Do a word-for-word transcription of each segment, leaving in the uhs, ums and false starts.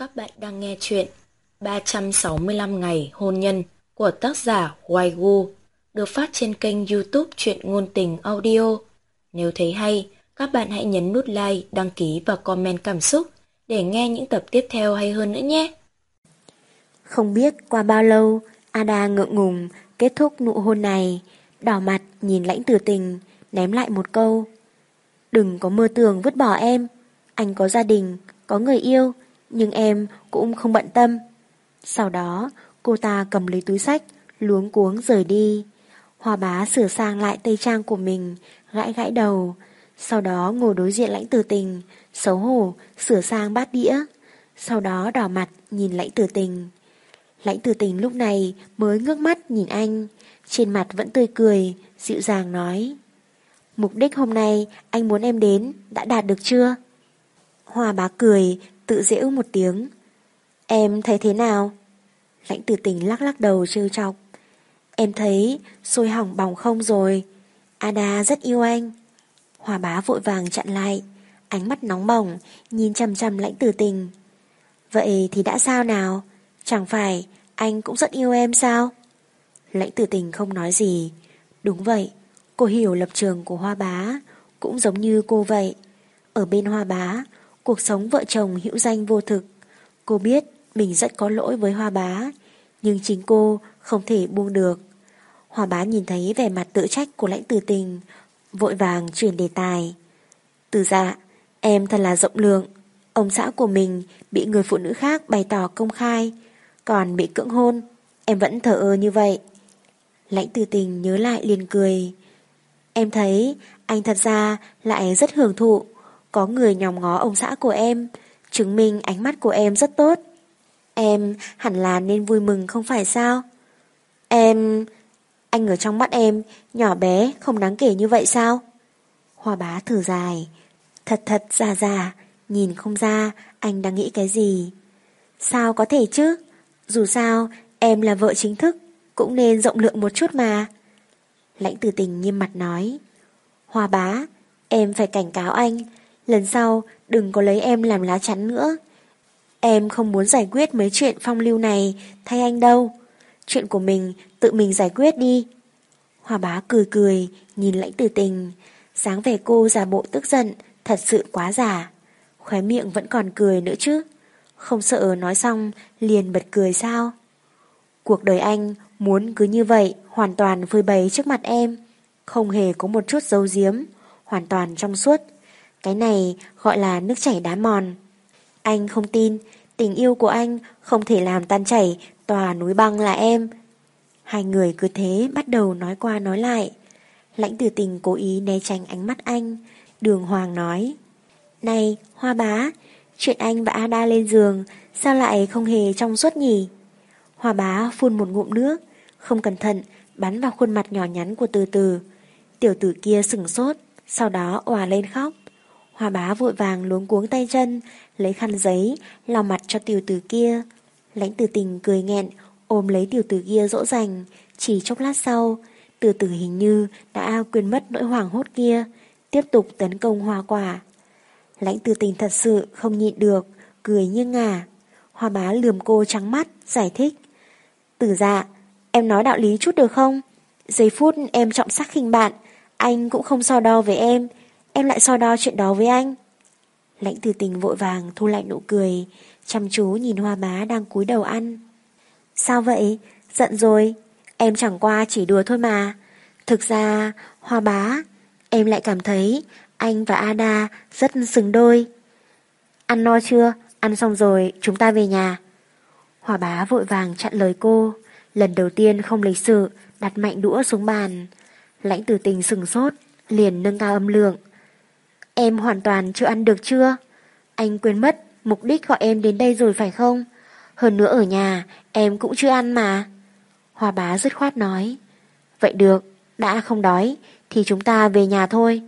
Các bạn đang nghe chuyện ba trăm sáu mươi lăm ngày hôn nhân của tác giả Hoài Gu, được phát trên kênh YouTube Truyện Ngôn Tình Audio. Nếu thấy hay, các bạn hãy nhấn nút like, đăng ký và comment cảm xúc để nghe những tập tiếp theo hay hơn nữa nhé. Không biết qua bao lâu, Ada ngượng ngùng kết thúc nụ hôn này, đỏ mặt nhìn Lãnh Tử Tình, ném lại một câu: "Đừng có mơ tưởng vứt bỏ em, anh có gia đình, có người yêu, nhưng em cũng không bận tâm." Sau đó, cô ta cầm lấy túi xách, luống cuống rời đi. Hoa Bá sửa sang lại tây trang của mình, gãi gãi đầu, sau đó ngồi đối diện Lãnh Tử Tình, xấu hổ sửa sang bát đĩa, sau đó đỏ mặt nhìn Lãnh Tử Tình. Lãnh Tử Tình lúc này mới ngước mắt nhìn anh, trên mặt vẫn tươi cười, dịu dàng nói: "Mục đích hôm nay anh muốn em đến đã đạt được chưa?" Hoa Bá cười, tự giễu một tiếng: "Em thấy thế nào?" Lãnh Tử Tình lắc lắc đầu trêu chọc: "Em thấy sôi hỏng bỏng không rồi. Ada rất yêu anh." Hoa Bá vội vàng chặn lại, ánh mắt nóng bỏng nhìn chằm chằm Lãnh Tử Tình: "Vậy thì đã sao nào? Chẳng phải anh cũng rất yêu em sao?" Lãnh Tử Tình không nói gì. Đúng vậy, cô hiểu lập trường của Hoa Bá, cũng giống như cô vậy. Ở bên Hoa Bá, cuộc sống vợ chồng hữu danh vô thực. Cô biết mình rất có lỗi với Hoa Bá, nhưng chính cô không thể buông được. Hoa Bá nhìn thấy vẻ mặt tự trách của Lãnh Tử Tình, vội vàng chuyển đề tài: "Từ Dạ, em thật là rộng lượng. Ông xã của mình bị người phụ nữ khác bày tỏ công khai, còn bị cưỡng hôn, em vẫn thờ ơ như vậy." Lãnh Tử Tình nhớ lại liền cười: "Em thấy anh thật ra lại rất hưởng thụ có người nhòm ngó ông xã của em, chứng minh ánh mắt của em rất tốt. Em hẳn là nên vui mừng không phải sao?" Em... Anh ở trong mắt em nhỏ bé không đáng kể như vậy sao?" Hoa Bá thở dài, thật thật già già, nhìn không ra anh đang nghĩ cái gì. "Sao có thể chứ? Dù sao em là vợ chính thức, cũng nên rộng lượng một chút mà." Lãnh Tử Tình nghiêm mặt nói: "Hoa Bá, em phải cảnh cáo anh, lần sau đừng có lấy em làm lá chắn nữa. Em không muốn giải quyết mấy chuyện phong lưu này thay anh đâu. Chuyện của mình tự mình giải quyết đi." Hoa Bá cười cười nhìn Lãnh Tử Tình, dáng vẻ cô giả bộ tức giận thật sự quá giả. Khóe miệng vẫn còn cười nữa chứ, không sợ nói xong liền bật cười sao? "Cuộc đời anh muốn cứ như vậy hoàn toàn phơi bày trước mặt em, không hề có một chút giấu giếm, hoàn toàn trong suốt. Cái này gọi là nước chảy đá mòn. Anh không tin tình yêu của anh không thể làm tan chảy tòa núi băng là em." Hai người cứ thế bắt đầu nói qua nói lại. Lãnh Tử Tình cố ý né tránh ánh mắt anh, đường hoàng nói: "Này Hoa Bá, chuyện anh và Ada lên giường sao lại không hề trong suốt nhỉ?" Hoa Bá phun một ngụm nước, không cẩn thận bắn vào khuôn mặt nhỏ nhắn của Từ Từ. Tiểu tử kia sửng sốt, sau đó òa lên khóc. Hoa Bá vội vàng luống cuống tay chân, lấy khăn giấy lau mặt cho tiểu tử kia. Lãnh Tử Tình cười nghẹn ôm lấy tiểu tử kia dỗ dành. Chỉ chốc lát sau, Từ Từ hình như đã quên mất nỗi hoảng hốt kia, tiếp tục tấn công Hoa Quả. Lãnh Tử Tình thật sự không nhịn được, cười như ngả. Hoa Bá lườm cô trắng mắt, giải thích: "Tử Dạ, em nói đạo lý chút được không? Giây phút em trọng sắc khinh bạn, anh cũng không so đo với em, em lại so đo chuyện đó với anh." Lãnh Tử Tình vội vàng thu lại nụ cười, chăm chú nhìn Hoa Bá đang cúi đầu ăn. "Sao vậy? Giận rồi? Em chẳng qua chỉ đùa thôi mà. Thực ra, Hoa Bá, em lại cảm thấy anh và Ada rất xứng đôi." "Ăn no chưa? Ăn xong rồi chúng ta về nhà." Hoa Bá vội vàng chặn lời cô, lần đầu tiên không lịch sự đặt mạnh đũa xuống bàn. Lãnh Tử Tình sừng sốt, liền nâng cao âm lượng: "Em hoàn toàn chưa ăn được chưa? Anh quên mất mục đích gọi em đến đây rồi phải không? Hơn nữa ở nhà em cũng chưa ăn mà." Hoa Bá dứt khoát nói: "Vậy được, đã không đói thì chúng ta về nhà thôi."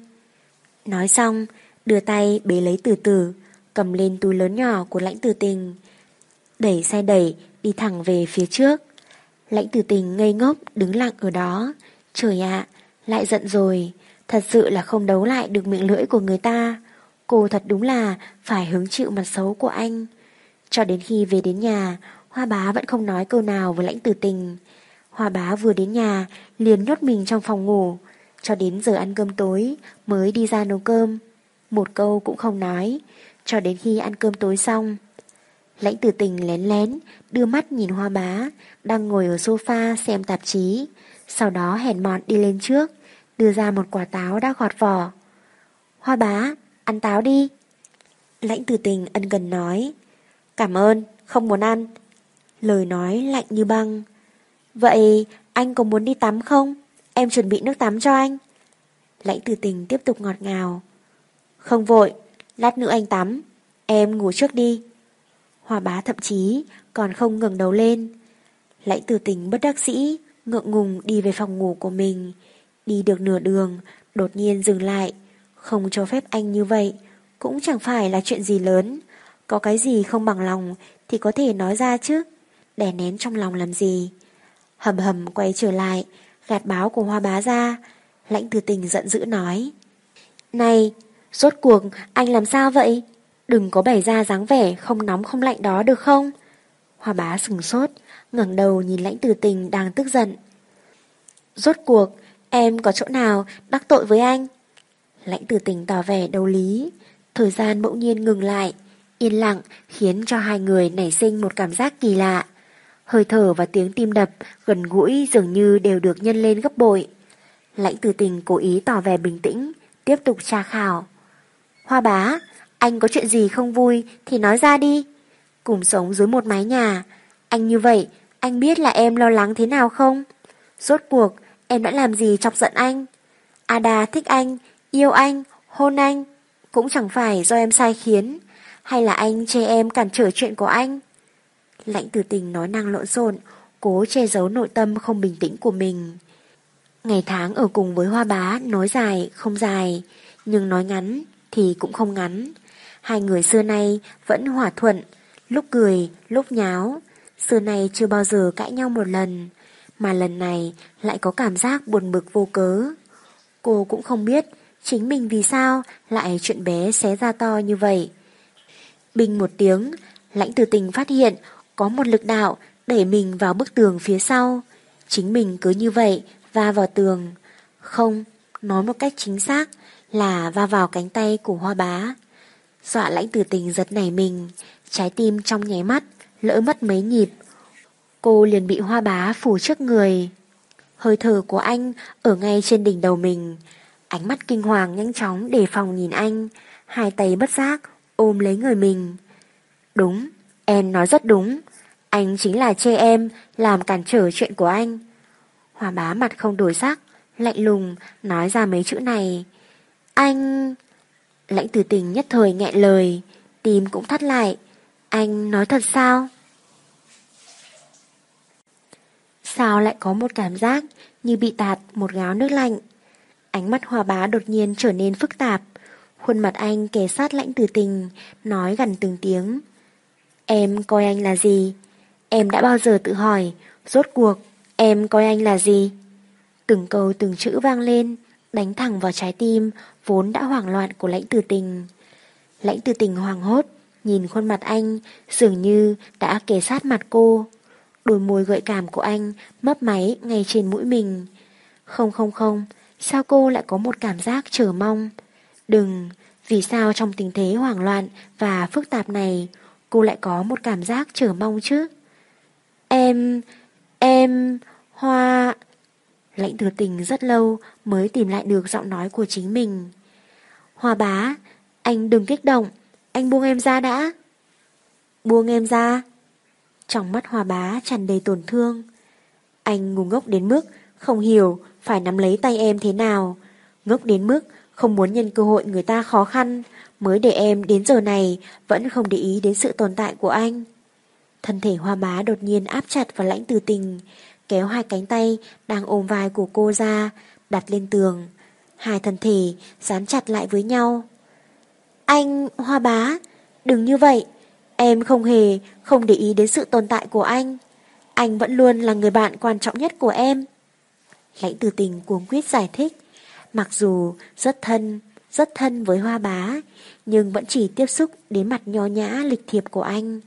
Nói xong, đưa tay bế lấy Từ Từ, cầm lên túi lớn nhỏ của Lãnh Tử Tình, đẩy xe đẩy đi thẳng về phía trước. Lãnh Tử Tình ngây ngốc đứng lặng ở đó. Trời ạ, lại giận rồi, thật sự là không đấu lại được miệng lưỡi của người ta. Cô thật đúng là phải hứng chịu mặt xấu của anh. Cho đến khi về đến nhà, Hoa Bá vẫn không nói câu nào với Lãnh Tử Tình. Hoa Bá vừa đến nhà liền nhốt mình trong phòng ngủ, cho đến giờ ăn cơm tối mới đi ra nấu cơm. Một câu cũng không nói, cho đến khi ăn cơm tối xong. Lãnh Tử Tình lén lén đưa mắt nhìn Hoa Bá đang ngồi ở sofa xem tạp chí, sau đó hèn mọn đi lên trước, đưa ra một quả táo đã gọt vỏ. Hoa Bá, ăn táo đi. Lãnh Tử Tình ân cần nói. Cảm ơn, không muốn ăn. Lời nói lạnh như băng. Vậy anh có muốn đi tắm không? Em chuẩn bị nước tắm cho anh. Lãnh Tử Tình tiếp tục ngọt ngào. Không vội, lát nữa anh tắm, em ngủ trước đi. Hoa Bá thậm chí còn không ngẩng đầu lên. Lãnh Tử Tình bất đắc dĩ ngượng ngùng đi về phòng ngủ của mình. Đi được nửa đường đột nhiên dừng lại. Không cho phép anh như vậy cũng chẳng phải là chuyện gì lớn. Có cái gì không bằng lòng thì có thể nói ra chứ, đè nén trong lòng làm gì. Hầm hầm quay trở lại, gạt báo của Hoa Bá ra. Lãnh Tử Tình giận dữ nói. Này, rốt cuộc anh làm sao vậy? Đừng có bày ra dáng vẻ không nóng không lạnh đó được không? Hoa Bá sừng sốt, ngẩng đầu nhìn Lãnh Tử Tình đang tức giận. Rốt cuộc em có chỗ nào đắc tội với anh? Lãnh Tử Tình tỏ vẻ đấu lý. Thời gian bỗng nhiên ngừng lại, yên lặng khiến cho hai người nảy sinh một cảm giác kỳ lạ. Hơi thở và tiếng tim đập gần gũi dường như đều được nhân lên gấp bội. Lãnh Tử Tình cố ý tỏ vẻ bình tĩnh, tiếp tục tra khảo. Hoa Bá, anh có chuyện gì không vui thì nói ra đi. Cùng sống dưới một mái nhà, anh như vậy, anh biết là em lo lắng thế nào không? Rốt cuộc, em đã làm gì chọc giận anh? Ada thích anh, yêu anh, hôn anh, cũng chẳng phải do em sai khiến, hay là anh chê em cản trở chuyện của anh? Lãnh Tử Tình nói năng lộn xộn, cố che giấu nội tâm không bình tĩnh của mình. Ngày tháng ở cùng với Hoa Bá nói dài không dài, nhưng nói ngắn thì cũng không ngắn. Hai người xưa nay vẫn hòa thuận, lúc cười, lúc nháo. Xưa nay chưa bao giờ cãi nhau một lần, mà lần này lại có cảm giác buồn bực vô cớ. Cô cũng không biết chính mình vì sao lại chuyện bé xé ra to như vậy. Bình một tiếng, Lãnh Tử Tình phát hiện có một lực đạo đẩy mình vào bức tường phía sau. Chính mình cứ như vậy va vào tường. Không, nói một cách chính xác là va vào cánh tay của Hoa Bá. Dọa Lãnh Tử Tình giật nảy mình, trái tim trong nháy mắt lỡ mất mấy nhịp. Cô liền bị Hoa Bá phủ trước người. Hơi thở của anh ở ngay trên đỉnh đầu mình. Ánh mắt kinh hoàng nhanh chóng đề phòng nhìn anh, hai tay bất giác ôm lấy người mình. Đúng, em nói rất đúng. Anh chính là chê em làm cản trở chuyện của anh. Hoa Bá mặt không đổi sắc, lạnh lùng nói ra mấy chữ này. Anh... Lãnh Tử Tình nhất thời nghẹn lời, tim cũng thắt lại. Anh nói thật sao? Sao lại có một cảm giác như bị tạt một gáo nước lạnh? Ánh mắt Hoa Bá đột nhiên trở nên phức tạp. Khuôn mặt anh kề sát Lãnh Tử Tình, nói gần từng tiếng. Em coi anh là gì? Em đã bao giờ tự hỏi, rốt cuộc em coi anh là gì? Từng câu từng chữ vang lên, đánh thẳng vào trái tim vốn đã hoảng loạn của Lãnh Tử Tình. Lãnh Tử Tình hoảng hốt, nhìn khuôn mặt anh dường như đã kề sát mặt cô. Đôi môi gợi cảm của anh mấp máy ngay trên mũi mình. Không không không, sao cô lại có một cảm giác chờ mong? Đừng, vì sao trong tình thế hoảng loạn và phức tạp này cô lại có một cảm giác chờ mong chứ? Em, em, Hoa... Lãnh Tử Tình rất lâu mới tìm lại được giọng nói của chính mình. Hoa Bá, anh đừng kích động, anh buông em ra đã. Buông em ra? Trong mắt Hoa Bá tràn đầy tổn thương. Anh ngu ngốc đến mức không hiểu phải nắm lấy tay em thế nào, ngốc đến mức không muốn nhân cơ hội người ta khó khăn mới để em đến giờ này vẫn không để ý đến sự tồn tại của anh. Thân thể Hoa Bá đột nhiên áp chặt vào Lãnh Tử Tình, kéo hai cánh tay đang ôm vai của cô ra, đặt lên tường. Hai thân thể dán chặt lại với nhau. Anh, Hoa Bá, đừng như vậy. Em không hề không để ý đến sự tồn tại của anh. Anh vẫn luôn là người bạn quan trọng nhất của em. Lãnh Tử Tình cuống quýt giải thích. Mặc dù rất thân, rất thân với Hoa Bá, nhưng vẫn chỉ tiếp xúc đến mặt nho nhã lịch thiệp của anh,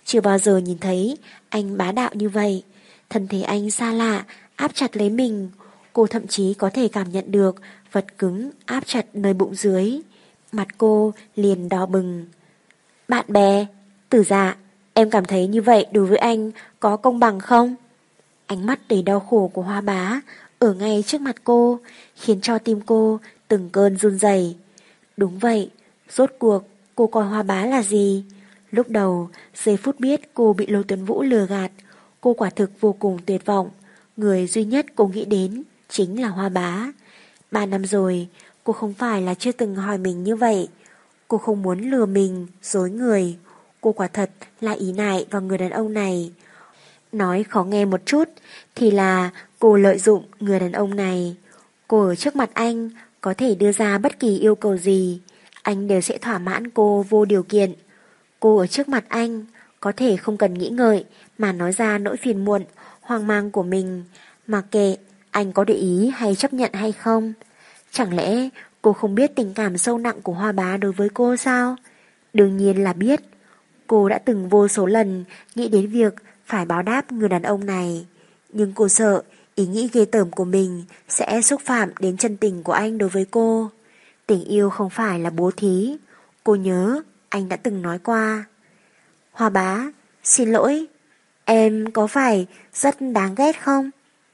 Chưa bao giờ nhìn thấy anh bá đạo như vậy. Thân thể anh xa lạ, áp chặt lấy mình. Cô thậm chí có thể cảm nhận được vật cứng áp chặt nơi bụng dưới. Mặt cô liền đỏ bừng. Bạn bè, Tử Dạ, em cảm thấy như vậy đối với anh có công bằng không? Ánh mắt đầy đau khổ của Hoa Bá ở ngay trước mặt cô, khiến cho tim cô từng cơn run rẩy. Đúng vậy, rốt cuộc cô coi Hoa Bá là gì? Lúc đầu, giây phút biết cô bị Lô Tuấn Vũ lừa gạt, cô quả thực vô cùng tuyệt vọng. Người duy nhất cô nghĩ đến chính là Hoa Bá. Ba năm rồi, cô không phải là chưa từng hỏi mình như vậy. Cô không muốn lừa mình, dối người. Cô quả thật là ý nại vào người đàn ông này. Nói khó nghe một chút thì là cô lợi dụng người đàn ông này. Cô ở trước mặt anh có thể đưa ra bất kỳ yêu cầu gì, anh đều sẽ thỏa mãn cô vô điều kiện. Cô ở trước mặt anh có thể không cần nghĩ ngợi mà nói ra nỗi phiền muộn, hoang mang của mình, mặc kệ anh có để ý hay chấp nhận hay không. Chẳng lẽ cô không biết tình cảm sâu nặng của Hoa Bá đối với cô sao? Đương nhiên là biết. Cô đã từng vô số lần nghĩ đến việc phải báo đáp người đàn ông này. Nhưng cô sợ ý nghĩ ghê tởm của mình sẽ xúc phạm đến chân tình của anh đối với cô. Tình yêu không phải là bố thí. Cô nhớ anh đã từng nói qua. Hoa Bá, xin lỗi, em có phải rất đáng ghét không?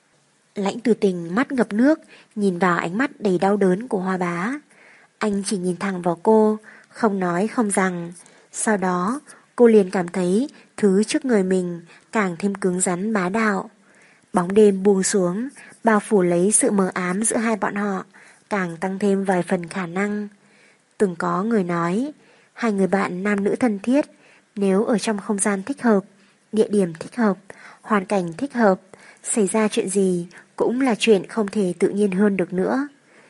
Lãnh Từ Tình mắt ngập nước nhìn vào ánh mắt đầy đau đớn của Hoa Bá. Anh chỉ nhìn thẳng vào cô, không nói không rằng. Sau đó cô liền cảm thấy thứ trước người mình càng thêm cứng rắn bá đạo. Bóng đêm buông xuống, bao phủ lấy sự mờ ám giữa hai bọn họ, càng tăng thêm vài phần khả năng. Từng có người nói, hai người bạn nam nữ thân thiết, nếu ở trong không gian thích hợp, địa điểm thích hợp, hoàn cảnh thích hợp, xảy ra chuyện gì cũng là chuyện không thể tự nhiên hơn được nữa.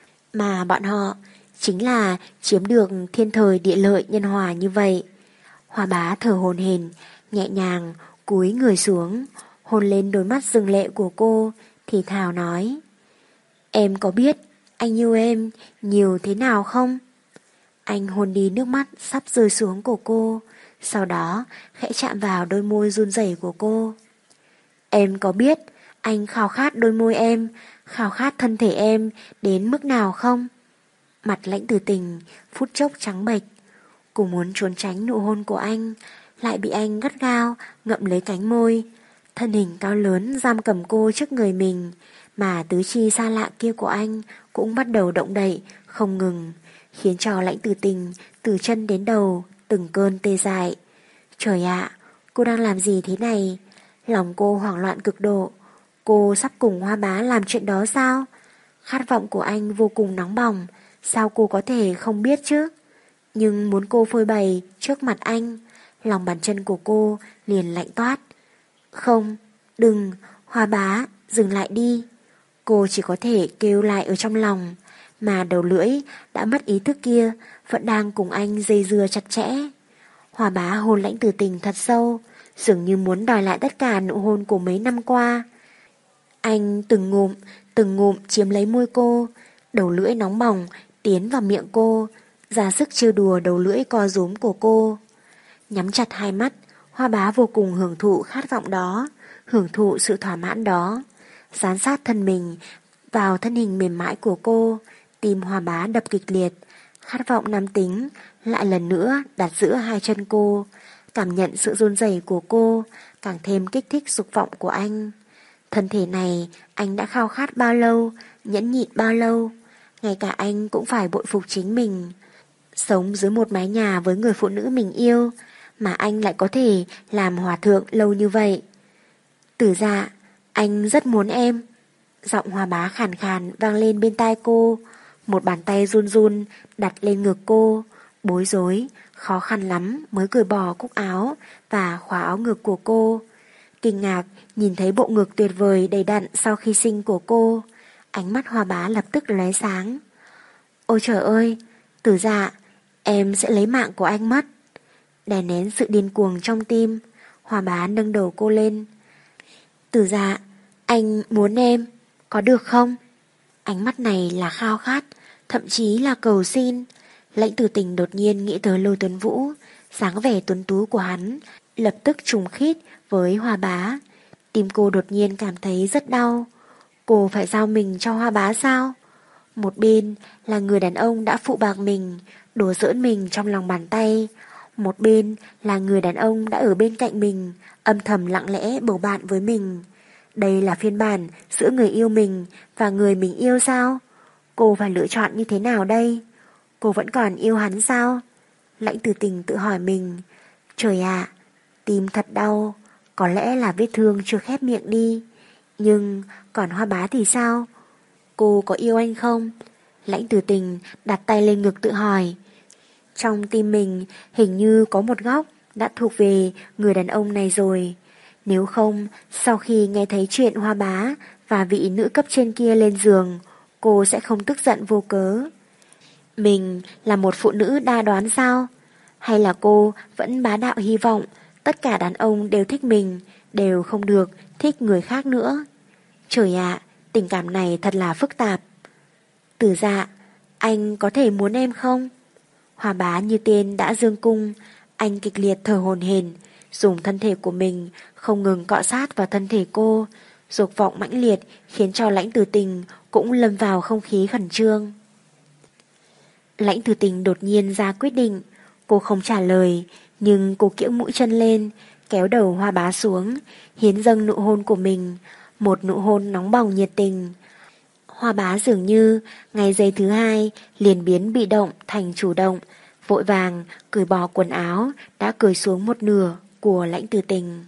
Mà bọn họ chính là chiếm được thiên thời địa lợi nhân hòa như vậy. Hoa Bá thở hổn hển, nhẹ nhàng cúi người xuống, hôn lên đôi mắt rưng lệ của cô, thì thào nói: Em có biết anh yêu em nhiều thế nào không? Anh hôn đi nước mắt sắp rơi xuống của cô, sau đó khẽ chạm vào đôi môi run rẩy của cô. Em có biết anh khao khát đôi môi em, khao khát thân thể em đến mức nào không? Mặt Lãnh Từ Tình phút chốc trắng bệch. Cô muốn trốn tránh nụ hôn của anh, lại bị anh gắt gao ngậm lấy cánh môi. Thân hình cao lớn giam cầm cô trước người mình, mà tứ chi xa lạ kia của anh cũng bắt đầu động đậy không ngừng, khiến cho Lãnh Từ Tình từ chân đến đầu từng cơn tê dại. Trời ạ, cô đang làm gì thế này? Lòng cô hoảng loạn cực độ. Cô sắp cùng Hoa Bá làm chuyện đó sao? Khát vọng của anh vô cùng nóng bỏng, sao cô có thể không biết chứ? Nhưng muốn cô phơi bày trước mặt anh, lòng bàn chân của cô liền lạnh toát. Không, đừng, Hoa Bá, dừng lại đi. Cô chỉ có thể kêu lại ở trong lòng, mà đầu lưỡi đã mất ý thức kia vẫn đang cùng anh dây dưa chặt chẽ. Hoa Bá hôn Lãnh Từ Tình thật sâu, dường như muốn đòi lại tất cả nụ hôn của mấy năm qua. Anh từng ngụm, từng ngụm chiếm lấy môi cô, đầu lưỡi nóng bỏng tiến vào miệng cô, ra sức trêu đùa đầu lưỡi co rúm của cô. Nhắm chặt hai mắt, Hoa Bá vô cùng hưởng thụ khát vọng đó, hưởng thụ sự thỏa mãn đó. Dán sát thân mình vào thân hình mềm mại của cô, tim Hoa Bá đập kịch liệt, khát vọng nam tính lại lần nữa đặt giữa hai chân cô, cảm nhận sự run rẩy của cô, càng thêm kích thích dục vọng của anh. Thân thể này anh đã khao khát bao lâu, nhẫn nhịn bao lâu, ngay cả anh cũng phải bội phục chính mình. Sống dưới một mái nhà với người phụ nữ mình yêu, mà anh lại có thể làm hòa thượng lâu như vậy. Tử Dạ, anh rất muốn em. Giọng Hoa Bá khàn khàn vang lên bên tai cô, một bàn tay run run đặt lên ngực cô, bối rối, khó khăn lắm mới cởi bỏ cúc áo và khóa áo ngực của cô. Kinh ngạc nhìn thấy bộ ngực tuyệt vời đầy đặn sau khi sinh của cô, ánh mắt Hoa Bá lập tức lóe sáng. Ôi trời ơi, Tử Dạ, em sẽ lấy mạng của anh mất. Đè nén sự điên cuồng trong tim, Hoa Bá nâng đầu cô lên. Tử Dạ, anh muốn em, có được không? Ánh mắt này là khao khát, thậm chí là cầu xin. Lãnh Từ Tình đột nhiên nghĩ tới Lôi Tuấn Vũ, dáng vẻ tuấn tú của hắn lập tức trùng khít với Hoa Bá. Tim cô đột nhiên cảm thấy rất đau. Cô phải giao mình cho Hoa Bá sao? Một bên là người đàn ông đã phụ bạc mình, đùa giỡn mình trong lòng bàn tay. Một bên là người đàn ông đã ở bên cạnh mình, âm thầm lặng lẽ bầu bạn với mình. Đây là phiên bản giữa người yêu mình và người mình yêu sao? Cô phải lựa chọn như thế nào đây? Cô vẫn còn yêu hắn sao? Lãnh Tử Tình tự hỏi mình. Trời ạ, tim thật đau. Có lẽ là vết thương chưa khép miệng đi. Nhưng còn Hoa Bá thì sao? Cô có yêu anh không? Lãnh Tử Tình đặt tay lên ngực tự hỏi. Trong tim mình hình như có một góc đã thuộc về người đàn ông này rồi. Nếu không, sau khi nghe thấy chuyện Hoa Bá và vị nữ cấp trên kia lên giường, cô sẽ không tức giận vô cớ. Mình là một phụ nữ đa đoán sao? Hay là cô vẫn bá đạo hy vọng tất cả đàn ông đều thích mình, đều không được thích người khác nữa? Trời ạ, tình cảm này thật là phức tạp. Tử Dạ, anh có thể muốn em không? Hoa Bá như tên đã dương cung, anh kịch liệt thở hổn hển, dùng thân thể của mình không ngừng cọ sát vào thân thể cô, dục vọng mãnh liệt khiến cho Lãnh Tử Tình cũng lâm vào không khí khẩn trương. Lãnh Tử Tình đột nhiên ra quyết định, cô không trả lời, nhưng cô kiễng mũi chân lên, kéo đầu Hoa Bá xuống, hiến dâng nụ hôn của mình, một nụ hôn nóng bỏng nhiệt tình. Hoa Bá dường như ngày giây thứ hai liền biến bị động thành chủ động, vội vàng cởi bỏ quần áo đã cởi xuống một nửa của Lãnh Tử Tình.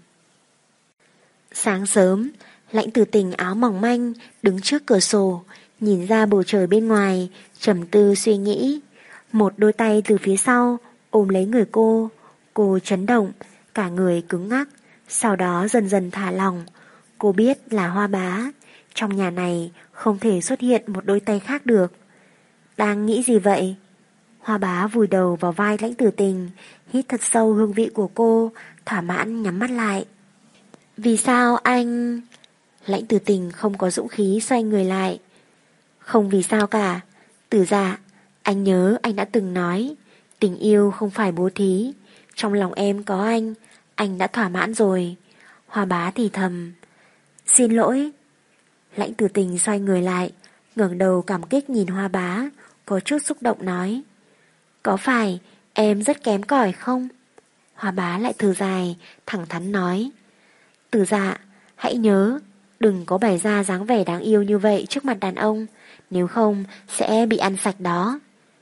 Sáng sớm, Lãnh Tử Tình áo mỏng manh đứng trước cửa sổ, nhìn ra bầu trời bên ngoài, trầm tư suy nghĩ. Một đôi tay từ phía sau ôm lấy người cô, cô chấn động, cả người cứng ngắc, sau đó dần dần thả lỏng. Cô biết là Hoa Bá, trong nhà này không thể xuất hiện một đôi tay khác được. Đang nghĩ gì vậy? Hoa Bá vùi đầu vào vai Lãnh Tử Tình, hít thật sâu hương vị của cô, thỏa mãn nhắm mắt lại. Vì sao anh... Lãnh Tử Tình không có dũng khí xoay người lại. Không vì sao cả. Tử Dạ, anh nhớ anh đã từng nói, tình yêu không phải bố thí. Trong lòng em có anh, anh đã thỏa mãn rồi. Hoa Bá thì thầm. Xin lỗi. Lãnh Tử Tình xoay người lại, ngẩng đầu cảm kích nhìn Hoa Bá, có chút xúc động nói. Có phải em rất kém cỏi không? Hoa Bá lại thở dài, thẳng thắn nói. Tử Dạ, hãy nhớ, đừng có bày ra dáng vẻ đáng yêu như vậy trước mặt đàn ông, nếu không sẽ bị ăn sạch đó.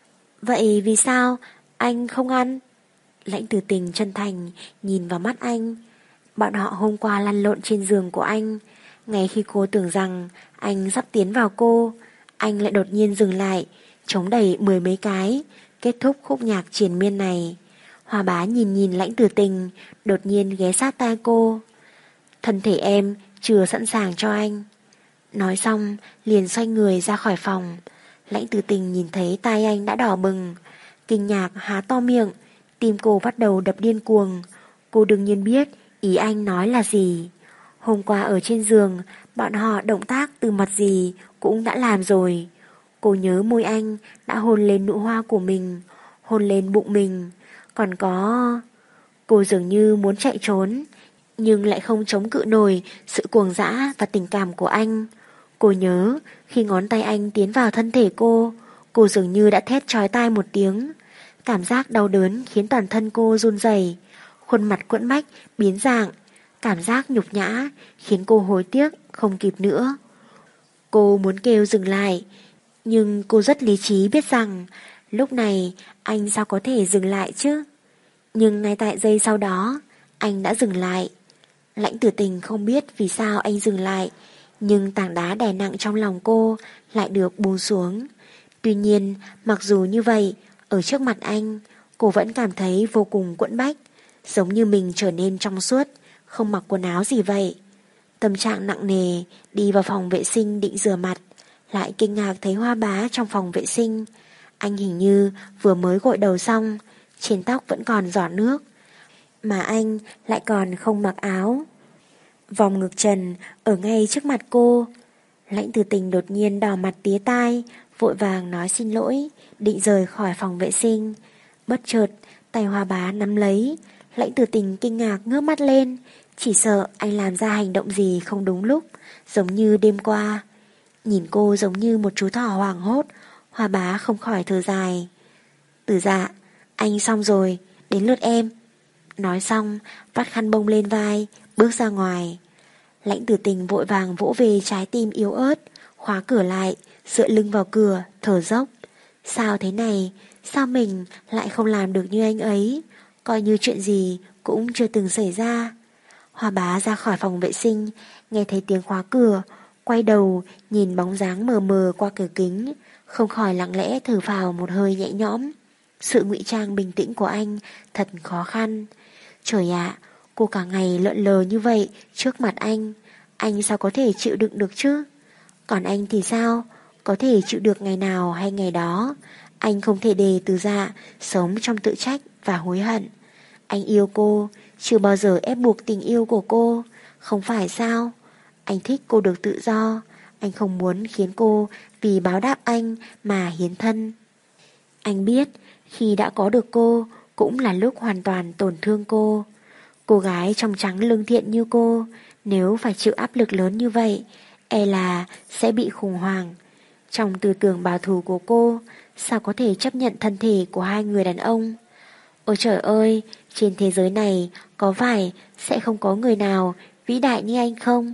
Vậy vì sao anh không ăn? Lãnh Tử Tình chân thành nhìn vào mắt anh. Bọn họ hôm qua lăn lộn trên giường của anh. Ngay khi cô tưởng rằng anh sắp tiến vào cô, anh lại đột nhiên dừng lại, chống đẩy mười mấy cái, kết thúc khúc nhạc triền miên này. Hoa Bá nhìn nhìn Lãnh Tử Tình, đột nhiên ghé sát tai cô. Thân thể em chưa sẵn sàng cho anh. Nói xong liền xoay người ra khỏi phòng. Lãnh Tử Tình nhìn thấy tai anh đã đỏ bừng, kinh ngạc há to miệng, tim cô bắt đầu đập điên cuồng. Cô đương nhiên biết ý anh nói là gì. Hôm qua ở trên giường, bọn họ động tác từ mặt gì cũng đã làm rồi. Cô nhớ môi anh đã hôn lên nụ hoa của mình, hôn lên bụng mình. Còn có... Cô dường như muốn chạy trốn, nhưng lại không chống cự nổi sự cuồng dã và tình cảm của anh. Cô nhớ khi ngón tay anh tiến vào thân thể cô, cô dường như đã thét chói tai một tiếng. Cảm giác đau đớn khiến toàn thân cô run rẩy, khuôn mặt quẫn bách biến dạng. Cảm giác nhục nhã khiến cô hối tiếc không kịp nữa. Cô muốn kêu dừng lại, nhưng cô rất lý trí biết rằng lúc này anh sao có thể dừng lại chứ. Nhưng ngay tại giây sau đó, anh đã dừng lại. Lãnh Tử Tình không biết vì sao anh dừng lại, nhưng tảng đá đè nặng trong lòng cô lại được buông xuống. Tuy nhiên, mặc dù như vậy, ở trước mặt anh, cô vẫn cảm thấy vô cùng quẫn bách, giống như mình trở nên trong suốt, không mặc quần áo gì vậy. Tâm trạng nặng nề, đi vào phòng vệ sinh định rửa mặt, lại kinh ngạc thấy Hoa Bá trong phòng vệ sinh. Anh hình như vừa mới gội đầu xong, trên tóc vẫn còn giọt nước, mà anh lại còn không mặc áo. Vòng ngực trần ở ngay trước mặt cô. Lãnh Tử Tình đột nhiên đỏ mặt tía tai, vội vàng nói xin lỗi, định rời khỏi phòng vệ sinh. Bất chợt tay Hoa Bá nắm lấy, Lãnh Tử Tình kinh ngạc ngước mắt lên, chỉ sợ anh làm ra hành động gì không đúng lúc, giống như đêm qua. Nhìn cô giống như một chú thỏ hoảng hốt, Hoa Bá không khỏi thở dài. Tử Dạ, anh xong rồi, đến lượt em. Nói xong, vắt khăn bông lên vai, bước ra ngoài. Lãnh Tử Tình vội vàng vỗ về trái tim yếu ớt, khóa cửa lại, dựa lưng vào cửa, thở dốc. Sao thế này, sao mình lại không làm được như anh ấy, coi như chuyện gì cũng chưa từng xảy ra. Hoa Bá ra khỏi phòng vệ sinh, nghe thấy tiếng khóa cửa, quay đầu nhìn bóng dáng mờ mờ qua cửa kính, không khỏi lặng lẽ thở phào một hơi nhẹ nhõm. Sự ngụy trang bình tĩnh của anh thật khó khăn. Trời ạ, cô cả ngày lợn lờ như vậy trước mặt anh, anh sao có thể chịu đựng được chứ? Còn anh thì sao? Có thể chịu được ngày nào hay ngày đó. Anh không thể để Từ Dạ sống trong tự trách và hối hận. Anh yêu cô, chưa bao giờ ép buộc tình yêu của cô, không phải sao? Anh thích cô được tự do, anh không muốn khiến cô vì báo đáp anh mà hiến thân. Anh biết khi đã có được cô cũng là lúc hoàn toàn tổn thương cô. Cô gái trong trắng lương thiện như cô, nếu phải chịu áp lực lớn như vậy, e là sẽ bị khủng hoảng. Trong tư tưởng bảo thủ của cô, sao có thể chấp nhận thân thể của hai người đàn ông? Ôi trời ơi, trên thế giới này có phải sẽ không có người nào vĩ đại như anh không?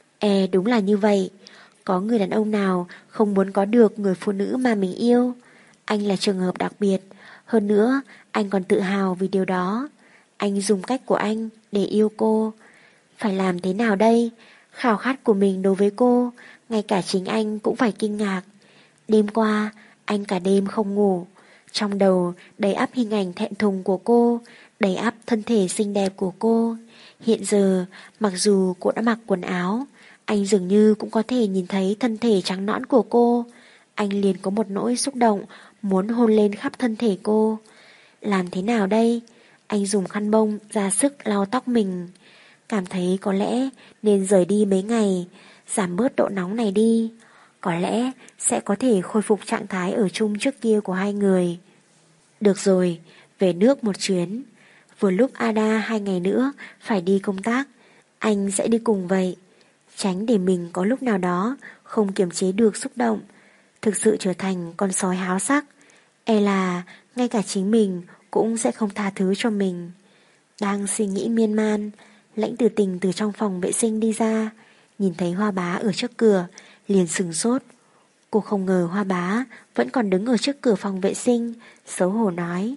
E đúng là như vậy. Có người đàn ông nào không muốn có được người phụ nữ mà mình yêu? Anh là trường hợp đặc biệt. Hơn nữa, anh còn tự hào vì điều đó. Anh dùng cách của anh để yêu cô. Phải làm thế nào đây? Khao khát của mình đối với cô, ngay cả chính anh cũng phải kinh ngạc. Đêm qua, anh cả đêm không ngủ. Trong đầu đầy ắp hình ảnh thẹn thùng của cô, đầy ắp thân thể xinh đẹp của cô. Hiện giờ, mặc dù cô đã mặc quần áo, anh dường như cũng có thể nhìn thấy thân thể trắng nõn của cô. Anh liền có một nỗi xúc động, muốn hôn lên khắp thân thể cô. Làm thế nào đây? Anh dùng khăn bông ra sức lau tóc mình. Cảm thấy có lẽ nên rời đi mấy ngày, giảm bớt độ nóng này đi. Có lẽ sẽ có thể khôi phục trạng thái ở chung trước kia của hai người. Được rồi, về nước một chuyến. Vừa lúc Ada hai ngày nữa phải đi công tác, anh sẽ đi cùng vậy. Tránh để mình có lúc nào đó không kiềm chế được xúc động, thực sự trở thành con sói háo sắc. E là ngay cả chính mình cũng sẽ không tha thứ cho mình. Đang suy nghĩ miên man, Lãnh Tử Tình từ trong phòng vệ sinh đi ra, nhìn thấy Hoa Bá ở trước cửa, liền sửng sốt. Cô không ngờ Hoa Bá vẫn còn đứng ở trước cửa phòng vệ sinh, xấu hổ nói: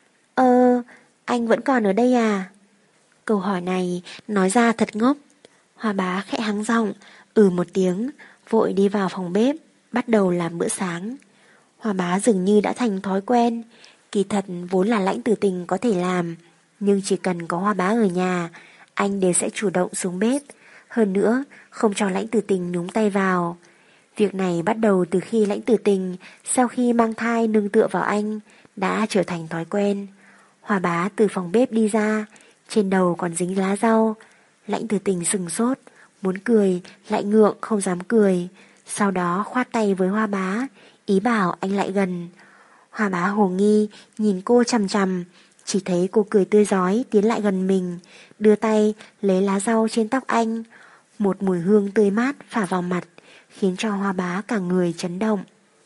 Ơ, anh vẫn còn ở đây à? Câu hỏi này nói ra thật ngốc. Hoa Bá khẽ hắng giọng, ừ một tiếng, vội đi vào phòng bếp, bắt đầu làm bữa sáng. Hoa Bá dường như đã thành thói quen. Kỳ thật vốn là Lãnh Tử Tình có thể làm, nhưng chỉ cần có Hoa Bá ở nhà, anh đều sẽ chủ động xuống bếp. Hơn nữa, không cho Lãnh Tử Tình nhúng tay vào. Việc này bắt đầu từ khi Lãnh Tử Tình sau khi mang thai nương tựa vào anh, đã trở thành thói quen. Hoa Bá từ phòng bếp đi ra, trên đầu còn dính lá rau. Lãnh Tử Tình sừng sốt, muốn cười lại ngượng không dám cười. Sau đó khoát tay với Hoa Bá, ý bảo anh lại gần. Hoa Bá hồ nghi nhìn cô chằm chằm, chỉ thấy cô cười tươi rói tiến lại gần mình, đưa tay lấy lá rau trên tóc anh. Một mùi hương tươi mát phả vào mặt, khiến cho Hoa Bá cả người chấn động.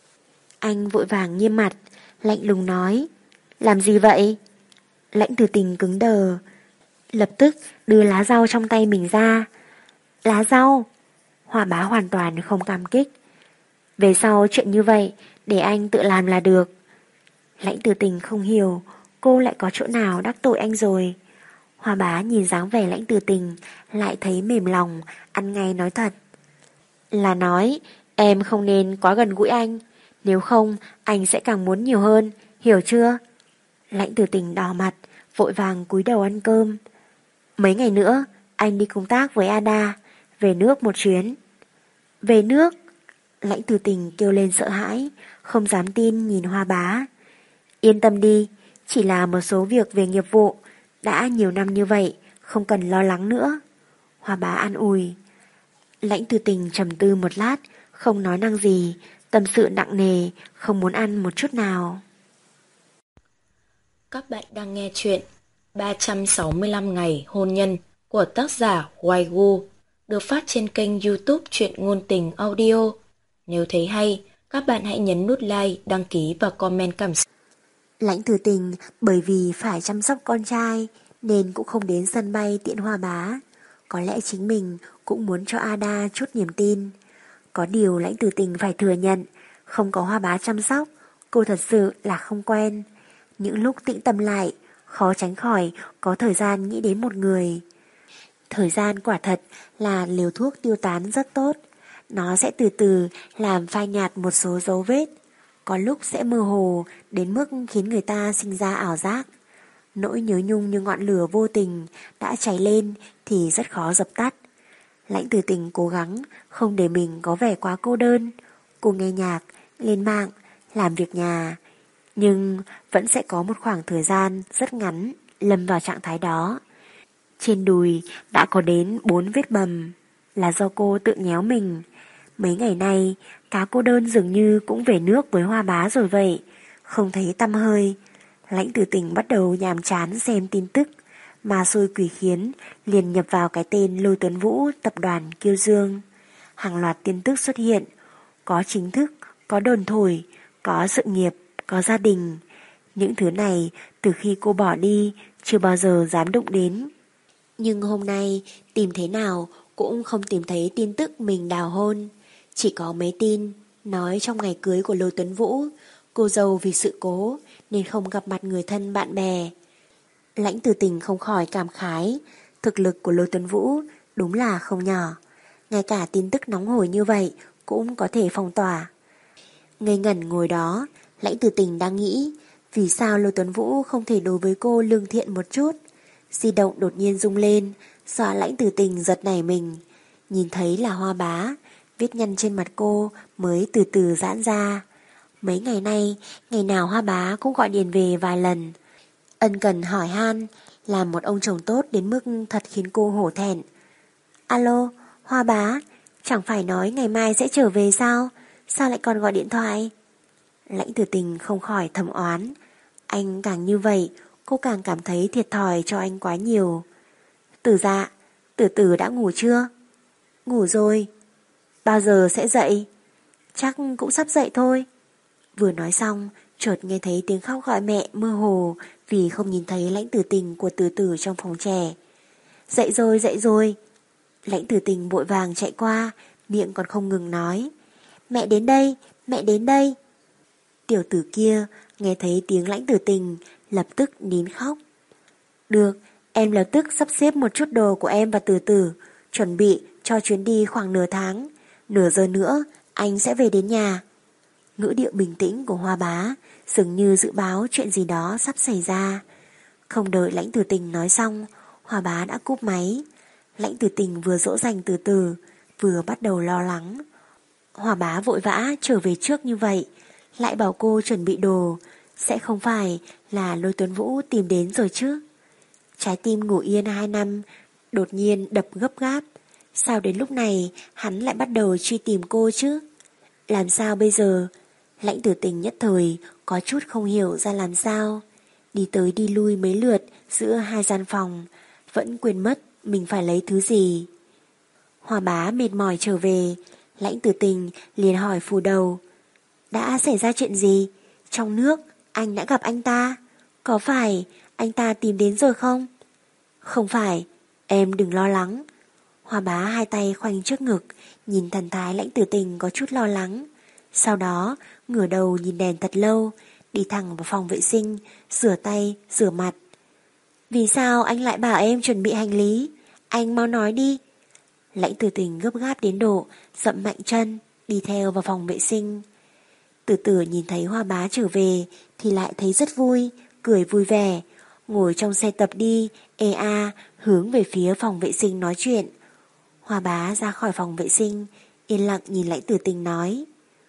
Anh vội vàng nghiêm mặt, lạnh lùng nói: Làm gì vậy? Lãnh Tử Tình cứng đờ, lập tức đưa lá rau trong tay mình ra. Lá rau? Hoa Bá hoàn toàn không cảm kích. Về sau chuyện như vậy để anh tự làm là được. Lãnh Tử Tình không hiểu cô lại có chỗ nào đắc tội anh rồi. Hoa Bá nhìn dáng vẻ Lãnh Tử Tình lại thấy mềm lòng, ăn ngay nói thật. Là nói em không nên quá gần gũi anh, nếu không anh sẽ càng muốn nhiều hơn, hiểu chưa? Lãnh Tử Tình đỏ mặt, vội vàng cúi đầu ăn cơm. Mấy ngày nữa anh đi công tác với Ada, về nước một chuyến. Về nước? Lãnh Tử Tình kêu lên sợ hãi, không dám tin nhìn Hoa Bá. Yên tâm đi, chỉ là một số việc về nghiệp vụ, đã nhiều năm như vậy, không cần lo lắng nữa. Hoa Bá an ủi. Lãnh Tử Tình trầm tư một lát, không nói năng gì, tâm sự nặng nề, không muốn ăn một chút nào. Các bạn đang nghe chuyện ba trăm sáu mươi lăm ngày hôn nhân của tác giả Waigu được phát trên kênh YouTube Truyện Ngôn Tình Audio. Nếu thấy hay, các bạn hãy nhấn nút like, đăng ký và comment cảm xúc. Lãnh Tử Tình bởi vì phải chăm sóc con trai nên cũng không đến sân bay tiễn Hoa Bá. Có lẽ chính mình cũng muốn cho Ada chút niềm tin. Có điều Lãnh Tử Tình phải thừa nhận, không có Hoa Bá chăm sóc, cô thật sự là không quen. Những lúc tĩnh tâm lại, khó tránh khỏi có thời gian nghĩ đến một người. Thời gian quả thật là liều thuốc tiêu tán rất tốt. Nó sẽ từ từ làm phai nhạt một số dấu vết. Có lúc sẽ mơ hồ đến mức khiến người ta sinh ra ảo giác. Nỗi nhớ nhung như ngọn lửa vô tình đã cháy lên thì rất khó dập tắt. Lãnh Tử Tình cố gắng không để mình có vẻ quá cô đơn. Cô nghe nhạc, lên mạng, làm việc nhà. Nhưng vẫn sẽ có một khoảng thời gian rất ngắn lâm vào trạng thái đó. Trên đùi đã có đến bốn vết bầm, là do cô tự nhéo mình. Mấy ngày nay, cá cô đơn dường như cũng về nước với Hoa Bá rồi vậy, không thấy tăm hơi. Lãnh Tử Tình bắt đầu nhàm chán xem tin tức, mà xôi quỷ khiến liền nhập vào cái tên Lôi Tuấn Vũ tập đoàn Kiêu Dương. Hàng loạt tin tức xuất hiện, có chính thức, có đồn thổi, có sự nghiệp, có gia đình. Những thứ này từ khi cô bỏ đi chưa bao giờ dám đụng đến. Nhưng hôm nay tìm thế nào cũng không tìm thấy tin tức mình đào hôn. Chỉ có mấy tin nói trong ngày cưới của Lôi Tuấn Vũ, cô dâu vì sự cố nên không gặp mặt người thân bạn bè. Lãnh Tử Tình không khỏi cảm khái, thực lực của Lôi Tuấn Vũ đúng là không nhỏ. Ngay cả tin tức nóng hổi như vậy cũng có thể phong tỏa. Ngây ngẩn ngồi đó, Lãnh Tử Tình đang nghĩ vì sao Lôi Tuấn Vũ không thể đối với cô lương thiện một chút. Di động đột nhiên rung lên, dọa Lãnh Tử Tình giật nảy mình. Nhìn thấy là Hoa Bá, vết nhăn trên mặt cô mới từ từ giãn ra. Mấy ngày nay, ngày nào Hoa Bá cũng gọi điện về vài lần, ân cần hỏi han, làm một ông chồng tốt đến mức thật khiến cô hổ thẹn. Alo, Hoa Bá, chẳng phải nói ngày mai sẽ trở về sao? Sao lại còn gọi điện thoại? Lãnh Tử Tình không khỏi thầm oán. Anh càng như vậy, cô càng cảm thấy thiệt thòi cho anh quá nhiều. Tử Dạ, Tử Tử đã ngủ chưa? Ngủ rồi. Bao giờ sẽ dậy? Chắc cũng sắp dậy thôi. Vừa nói xong, chợt nghe thấy tiếng khóc gọi mẹ mơ hồ vì không nhìn thấy Lãnh Tử Tình của Tử Tử trong phòng trẻ. Dậy rồi, dậy rồi. Lãnh Tử Tình vội vàng chạy qua, miệng còn không ngừng nói. Mẹ đến đây, mẹ đến đây. Tiểu tử kia nghe thấy tiếng Lãnh Tử Tình lập tức nín khóc. Được, em lập tức sắp xếp một chút đồ của em và Tử Tử, chuẩn bị cho chuyến đi khoảng nửa tháng. Nửa giờ nữa anh sẽ về đến nhà. Ngữ điệu bình tĩnh của Hoa Bá dường như dự báo chuyện gì đó sắp xảy ra. Không đợi Lãnh Tử Tình nói xong, Hoa Bá đã cúp máy. Lãnh Tử Tình vừa dỗ dành Tử Tử, vừa bắt đầu lo lắng. Hoa Bá vội vã trở về trước như vậy, lại bảo cô chuẩn bị đồ, sẽ không phải là Lôi Tuấn Vũ tìm đến rồi chứ? Trái tim ngủ yên hai năm đột nhiên đập gấp gáp. Sao đến lúc này hắn lại bắt đầu truy tìm cô chứ? Làm sao bây giờ? Lãnh Tử Tình nhất thời có chút không hiểu ra làm sao. Đi tới đi lui mấy lượt giữa hai gian phòng, vẫn quên mất mình phải lấy thứ gì. Hoa Bá mệt mỏi trở về, Lãnh Tử Tình liền hỏi phù đầu. Đã xảy ra chuyện gì? Trong nước anh đã gặp anh ta, có phải anh ta tìm đến rồi không? Không phải, em đừng lo lắng. Hoa Bá hai tay khoanh trước ngực, nhìn thần thái Lãnh Tử Tình có chút lo lắng. Sau đó ngửa đầu nhìn đèn thật lâu, đi thẳng vào phòng vệ sinh, rửa tay, rửa mặt. Vì sao anh lại bảo em chuẩn bị hành lý? Anh mau nói đi. Lãnh Tử Tình gấp gáp đến độ dậm mạnh chân, đi theo vào phòng vệ sinh. Tử Tử nhìn thấy Hoa Bá trở về thì lại thấy rất vui, cười vui vẻ, ngồi trong xe tập đi, ê a, hướng về phía phòng vệ sinh nói chuyện. Hoa Bá ra khỏi phòng vệ sinh, yên lặng nhìn Lãnh Tử Tình nói.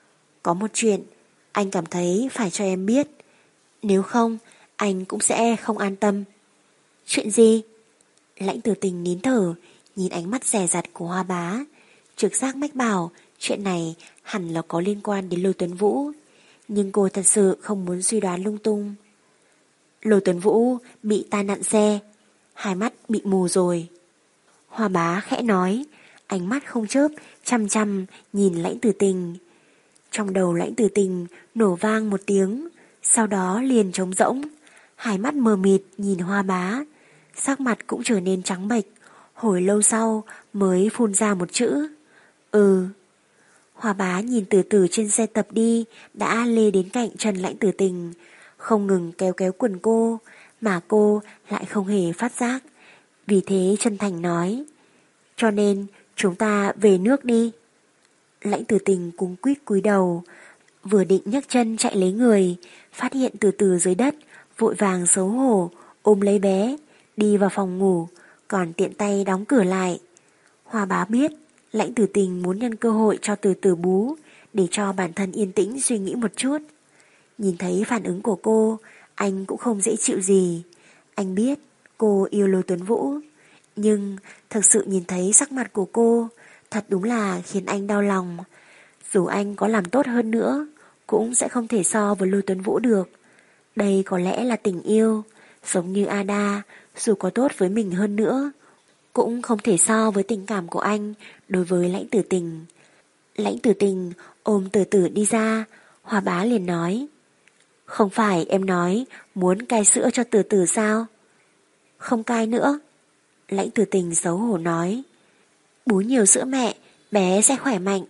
Có một chuyện, anh cảm thấy phải cho em biết. Nếu không, anh cũng sẽ không an tâm. Chuyện gì? Lãnh Tử Tình nín thở, nhìn ánh mắt dè dặt của Hoa Bá. Trực giác mách bảo chuyện này hẳn là có liên quan đến Lôi Tuấn Vũ, nhưng cô thật sự không muốn suy đoán lung tung. Lôi Tuấn Vũ bị tai nạn xe, hai mắt bị mù rồi. Hoa Bá khẽ nói, ánh mắt không chớp, chăm chăm nhìn Lãnh Tử Tình. Trong đầu Lãnh Tử Tình nổ vang một tiếng, sau đó liền trống rỗng, hai mắt mờ mịt nhìn Hoa Bá, sắc mặt cũng trở nên trắng bệch, hồi lâu sau mới phun ra một chữ, ừ. Hoa Bá nhìn Từ Từ trên xe tập đi, đã lê đến cạnh chân Lãnh Tử Tình, không ngừng kéo kéo quần cô, mà cô lại không hề phát giác. Vì thế chân thành nói, cho nên chúng ta về nước đi. Lãnh Tử Tình cuống quýt cúi đầu, vừa định nhấc chân chạy lấy người, phát hiện Từ Từ dưới đất, vội vàng xấu hổ ôm lấy bé, đi vào phòng ngủ, còn tiện tay đóng cửa lại. Hoa Bá biết Lãnh Tử Tình muốn nhân cơ hội cho Từ Từ bú, để cho bản thân yên tĩnh suy nghĩ một chút. Nhìn thấy phản ứng của cô, anh cũng không dễ chịu gì. Anh biết cô yêu Lôi Tuấn Vũ, nhưng thực sự nhìn thấy sắc mặt của cô, thật đúng là khiến anh đau lòng. Dù anh có làm tốt hơn nữa, cũng sẽ không thể so với Lôi Tuấn Vũ được. Đây có lẽ là tình yêu, giống như Ada, dù có tốt với mình hơn nữa, cũng không thể so với tình cảm của anh đối với Lãnh Tử Tình. Lãnh Tử Tình ôm Từ Từ đi ra, Hoa Bá liền nói, không phải em nói muốn cai sữa cho Từ Từ sao? Không cai nữa. Lãnh Tử Tình xấu hổ nói, bú nhiều sữa mẹ, bé sẽ khỏe mạnh.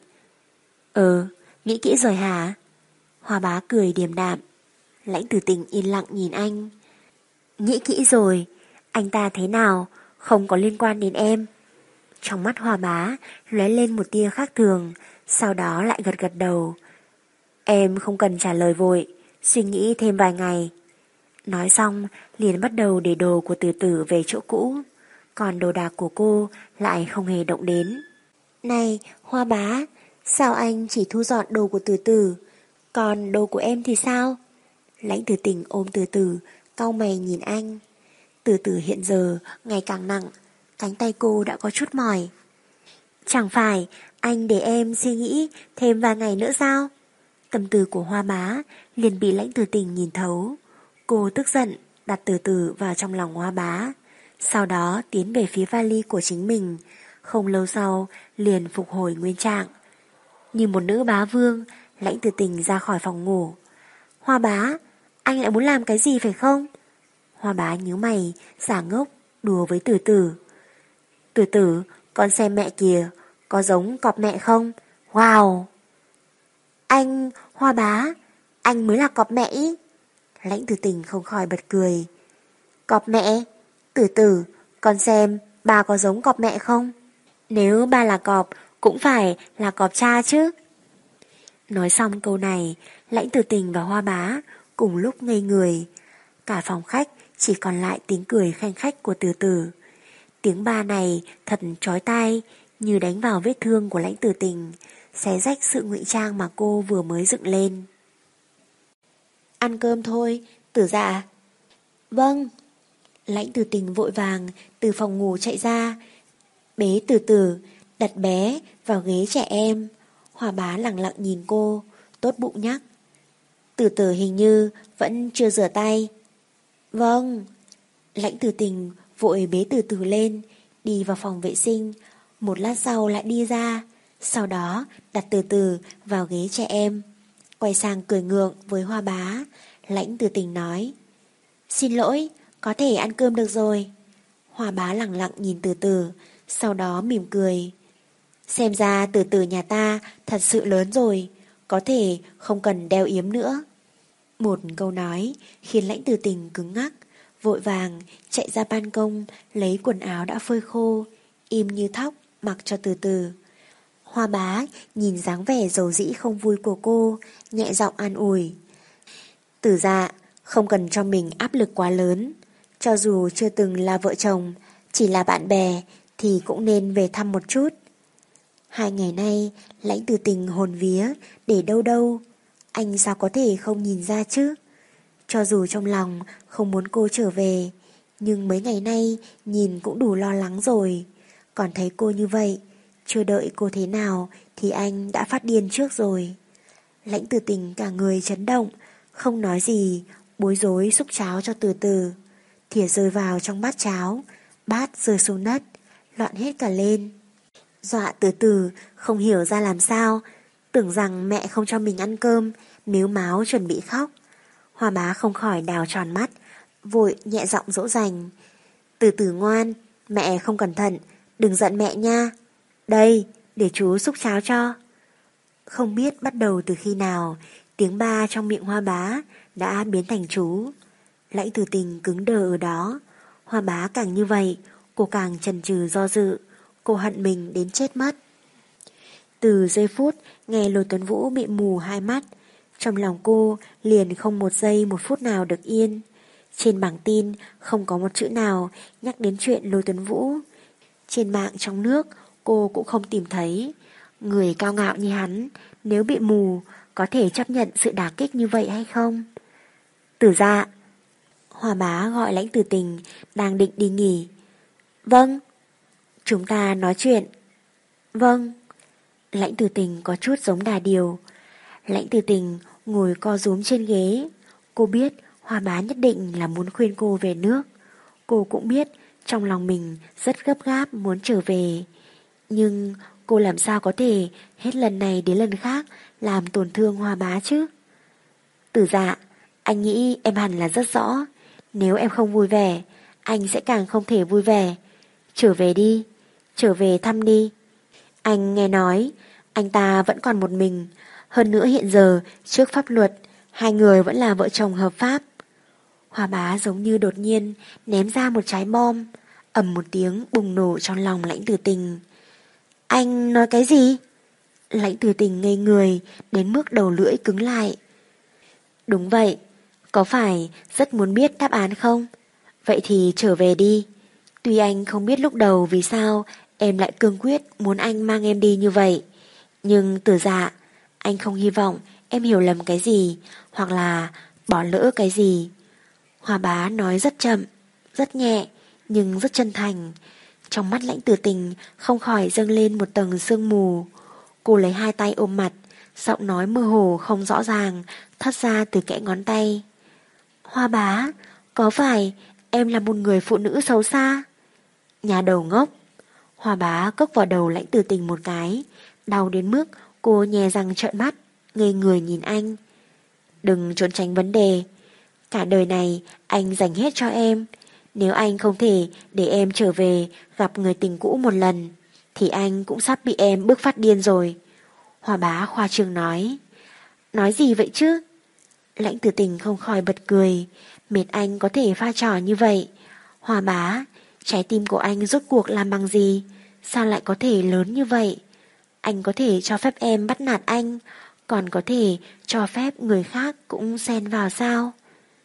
Ừ, nghĩ kỹ rồi hả? Hoa Bá cười điềm đạm. Lãnh Tử Tình yên lặng nhìn anh. Nghĩ kỹ rồi, anh ta thế nào, không có liên quan đến em. Trong mắt Hoa Bá lóe lên một tia khác thường, sau đó lại gật gật đầu. Em không cần trả lời vội, suy nghĩ thêm vài ngày. Nói xong liền bắt đầu để đồ của Từ Từ về chỗ cũ, còn đồ đạc của cô lại không hề động đến. Này Hoa Bá, sao anh chỉ thu dọn đồ của Từ Từ, còn đồ của em thì sao? Lãnh Tử Tình ôm Từ Từ, cau mày nhìn anh. Từ Từ hiện giờ ngày càng nặng, cánh tay cô đã có chút mỏi. Chẳng phải anh để em suy nghĩ thêm vài ngày nữa sao? Tâm tư của Hoa Bá liền bị Lãnh Tử Tình nhìn thấu. Cô tức giận đặt Từ Từ vào trong lòng Hoa Bá, sau đó tiến về phía vali của chính mình. Không lâu sau liền phục hồi nguyên trạng. Như một nữ bá vương, Lãnh Tử Tình ra khỏi phòng ngủ. Hoa Bá, anh lại muốn làm cái gì phải không? Hoa Bá nhíu mày, giả ngốc, đùa với Từ Từ. Từ Từ, con xem mẹ kìa, có giống cọp mẹ không? Wow! Anh, Hoa Bá, anh mới là cọp mẹ ý. Lãnh Tử Tình không khỏi bật cười. Cọp mẹ? Từ Từ, con xem bà có giống cọp mẹ không? Nếu ba là cọp, cũng phải là cọp cha chứ. Nói xong câu này, Lãnh Tử Tình và Hoa Bá cùng lúc ngây người. Cả phòng khách chỉ còn lại tiếng cười khanh khách của Từ Từ. Tiếng ba này thật chói tai, như đánh vào vết thương của Lãnh Tử Tình, xé rách sự ngụy trang mà cô vừa mới dựng lên. Ăn cơm thôi, Tử Dạ. Vâng. Lãnh Tử Tình vội vàng từ phòng ngủ chạy ra, bế Từ Từ, đặt bé vào ghế trẻ em. Hoa Bá lặng lặng nhìn cô, tốt bụng nhắc. Từ Từ hình như vẫn chưa rửa tay. Vâng. Lãnh Tử Tình vội bế Từ Từ lên, đi vào phòng vệ sinh, một lát sau lại đi ra, sau đó đặt Từ Từ vào ghế trẻ em. Quay sang cười ngượng với Hoa Bá, Lãnh Tử Tình nói, xin lỗi, có thể ăn cơm được rồi. Hoa Bá lặng lặng nhìn Từ Từ, sau đó mỉm cười. Xem ra Từ Từ nhà ta thật sự lớn rồi, có thể không cần đeo yếm nữa. Một câu nói khiến Lãnh Tử Tình cứng ngắc, vội vàng chạy ra ban công lấy quần áo đã phơi khô, im như thóc mặc cho Từ Từ. Hoa Bá nhìn dáng vẻ dầu dĩ không vui của cô, nhẹ giọng an ủi. Tử Dạ, không cần cho mình áp lực quá lớn. Cho dù chưa từng là vợ chồng, chỉ là bạn bè thì cũng nên về thăm một chút. Hai ngày nay Lãnh Tử Tình hồn vía để đâu đâu, anh sao có thể không nhìn ra chứ? Cho dù trong lòng không muốn cô trở về, nhưng mấy ngày nay nhìn cũng đủ lo lắng rồi. Còn thấy cô như vậy, chưa đợi cô thế nào thì anh đã phát điên trước rồi. Lãnh Tử Tình cả người chấn động, không nói gì, bối rối xúc cháo cho từ từ. Thìa rơi vào trong bát cháo, bát rơi xuống đất, loạn hết cả lên. Dọa từ từ không hiểu ra làm sao, tưởng rằng mẹ không cho mình ăn cơm, mếu máo chuẩn bị khóc. Hoa bá không khỏi đào tròn mắt, vội nhẹ giọng dỗ dành. Từ từ ngoan, mẹ không cẩn thận, đừng giận mẹ nha. Đây, để chú xúc cháo cho. Không biết bắt đầu từ khi nào, tiếng ba trong miệng Hoa bá đã biến thành chú. Lãnh Tử Tình cứng đờ ở đó. Hoa bá càng như vậy, cô càng chần chừ do dự. Cô hận mình đến chết mất. Từ giây phút nghe Lôi Tuấn Vũ bị mù hai mắt, trong lòng cô liền không một giây một phút nào được yên. Trên bảng tin không có một chữ nào nhắc đến chuyện Lôi Tuấn Vũ. Trên mạng trong nước cô cũng không tìm thấy. Người cao ngạo như hắn, nếu bị mù, có thể chấp nhận sự đả kích như vậy hay không? Tử Dạ. Hoa bá gọi Lãnh Tử Tình đang định đi nghỉ. Vâng. Chúng ta nói chuyện. Vâng. Lãnh Tử Tình có chút giống đà điều. Lãnh Tử Tình ngồi co rúm trên ghế. Cô biết Hoa bá nhất định là muốn khuyên cô về nước. Cô cũng biết trong lòng mình rất gấp gáp muốn trở về. Nhưng cô làm sao có thể hết lần này đến lần khác làm tổn thương Hoa bá chứ? Tử Dạ, anh nghĩ em hẳn là rất rõ. Nếu em không vui vẻ, anh sẽ càng không thể vui vẻ. Trở về đi, trở về thăm đi. Anh nghe nói anh ta vẫn còn một mình. Hơn nữa hiện giờ trước pháp luật hai người vẫn là vợ chồng hợp pháp. Hoa bá giống như đột nhiên ném ra một trái bom, ầm một tiếng bùng nổ trong lòng Lãnh Tử Tình. Anh nói cái gì? Lãnh Tử Tình ngây người đến mức đầu lưỡi cứng lại. Đúng vậy, có phải rất muốn biết đáp án không? Vậy thì trở về đi. Tuy anh không biết lúc đầu vì sao em lại cương quyết muốn anh mang em đi như vậy, nhưng Tử Dạ, anh không hy vọng em hiểu lầm cái gì hoặc là bỏ lỡ cái gì. Hoa bá nói rất chậm, rất nhẹ nhưng rất chân thành. Trong mắt Lãnh Tử Tình không khỏi dâng lên một tầng sương mù. Cô lấy hai tay ôm mặt, giọng nói mơ hồ không rõ ràng thoát ra từ kẽ ngón tay. Hoa bá, có phải em là một người phụ nữ xấu xa? Nhà đầu ngốc. Hoa bá cốc vào đầu Lãnh Tử Tình một cái, đau đến mức cô nhè răng trợn mắt, ngây người nhìn anh. Đừng trốn tránh vấn đề. Cả đời này anh dành hết cho em. Nếu anh không thể để em trở về gặp người tình cũ một lần, thì anh cũng sắp bị em bức phát điên rồi. Hoa bá khoa trương nói. Nói gì vậy chứ? Lãnh Tử Tình không khỏi bật cười. Mệt anh có thể pha trò như vậy. Hoa bá, trái tim của anh rốt cuộc làm bằng gì? Sao lại có thể lớn như vậy? Anh có thể cho phép em bắt nạt anh, còn có thể cho phép người khác cũng xen vào sao?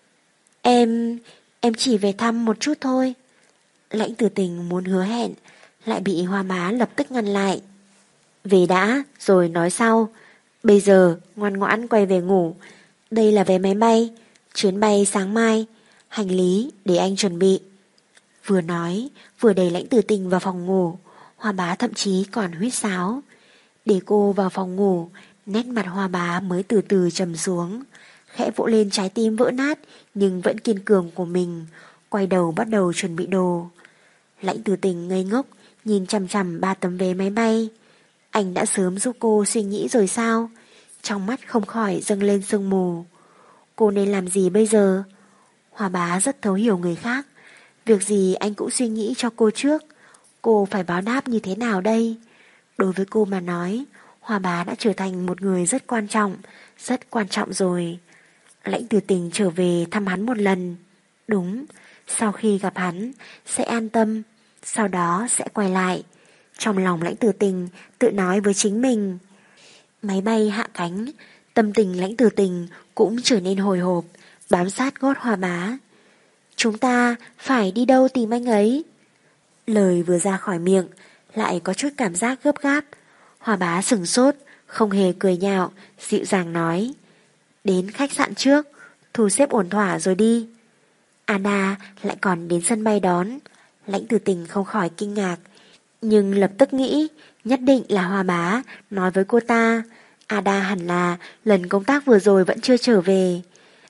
Em... em chỉ về thăm một chút thôi. Lãnh Tử Tình muốn hứa hẹn, lại bị Hoa bá lập tức ngăn lại. Về đã, rồi nói sau. Bây giờ ngoan ngoãn quay về ngủ. Đây là vé máy bay, chuyến bay sáng mai. Hành lý để anh chuẩn bị. Vừa nói, vừa đẩy Lãnh Tử Tình vào phòng ngủ. Hoa bá thậm chí còn huýt sáo. Để cô vào phòng ngủ, nét mặt Hoa bá mới từ từ trầm xuống, khẽ vỗ lên trái tim vỡ nát nhưng vẫn kiên cường của mình, quay đầu bắt đầu chuẩn bị đồ. Lãnh Tử Tình ngây ngốc nhìn chằm chằm ba tấm vé máy bay. Anh đã sớm giúp cô suy nghĩ rồi sao? Trong mắt không khỏi dâng lên sương mù. Cô nên làm gì bây giờ? Hoa bá rất thấu hiểu người khác. Việc gì anh cũng suy nghĩ cho cô trước. Cô phải báo đáp như thế nào đây? Đối với cô mà nói, Hoa bá đã trở thành một người rất quan trọng, rất quan trọng rồi. Lãnh Tử Tình trở về thăm hắn một lần. Đúng, sau khi gặp hắn sẽ an tâm, sau đó sẽ quay lại. Trong lòng Lãnh Tử Tình tự nói với chính mình. Máy bay hạ cánh, tâm tình Lãnh Tử Tình cũng trở nên hồi hộp, bám sát gót Hoa bá. Chúng ta phải đi đâu tìm anh ấy? Lời vừa ra khỏi miệng lại có chút cảm giác gấp gáp. Hoa bá sửng sốt, không hề cười nhạo, dịu dàng nói. Đến khách sạn trước, thu xếp ổn thỏa rồi đi. Ada lại còn đến sân bay đón. Lãnh Tử Tình không khỏi kinh ngạc, nhưng lập tức nghĩ nhất định là Hoa bá nói với cô ta. Ada hẳn là lần công tác vừa rồi vẫn chưa trở về.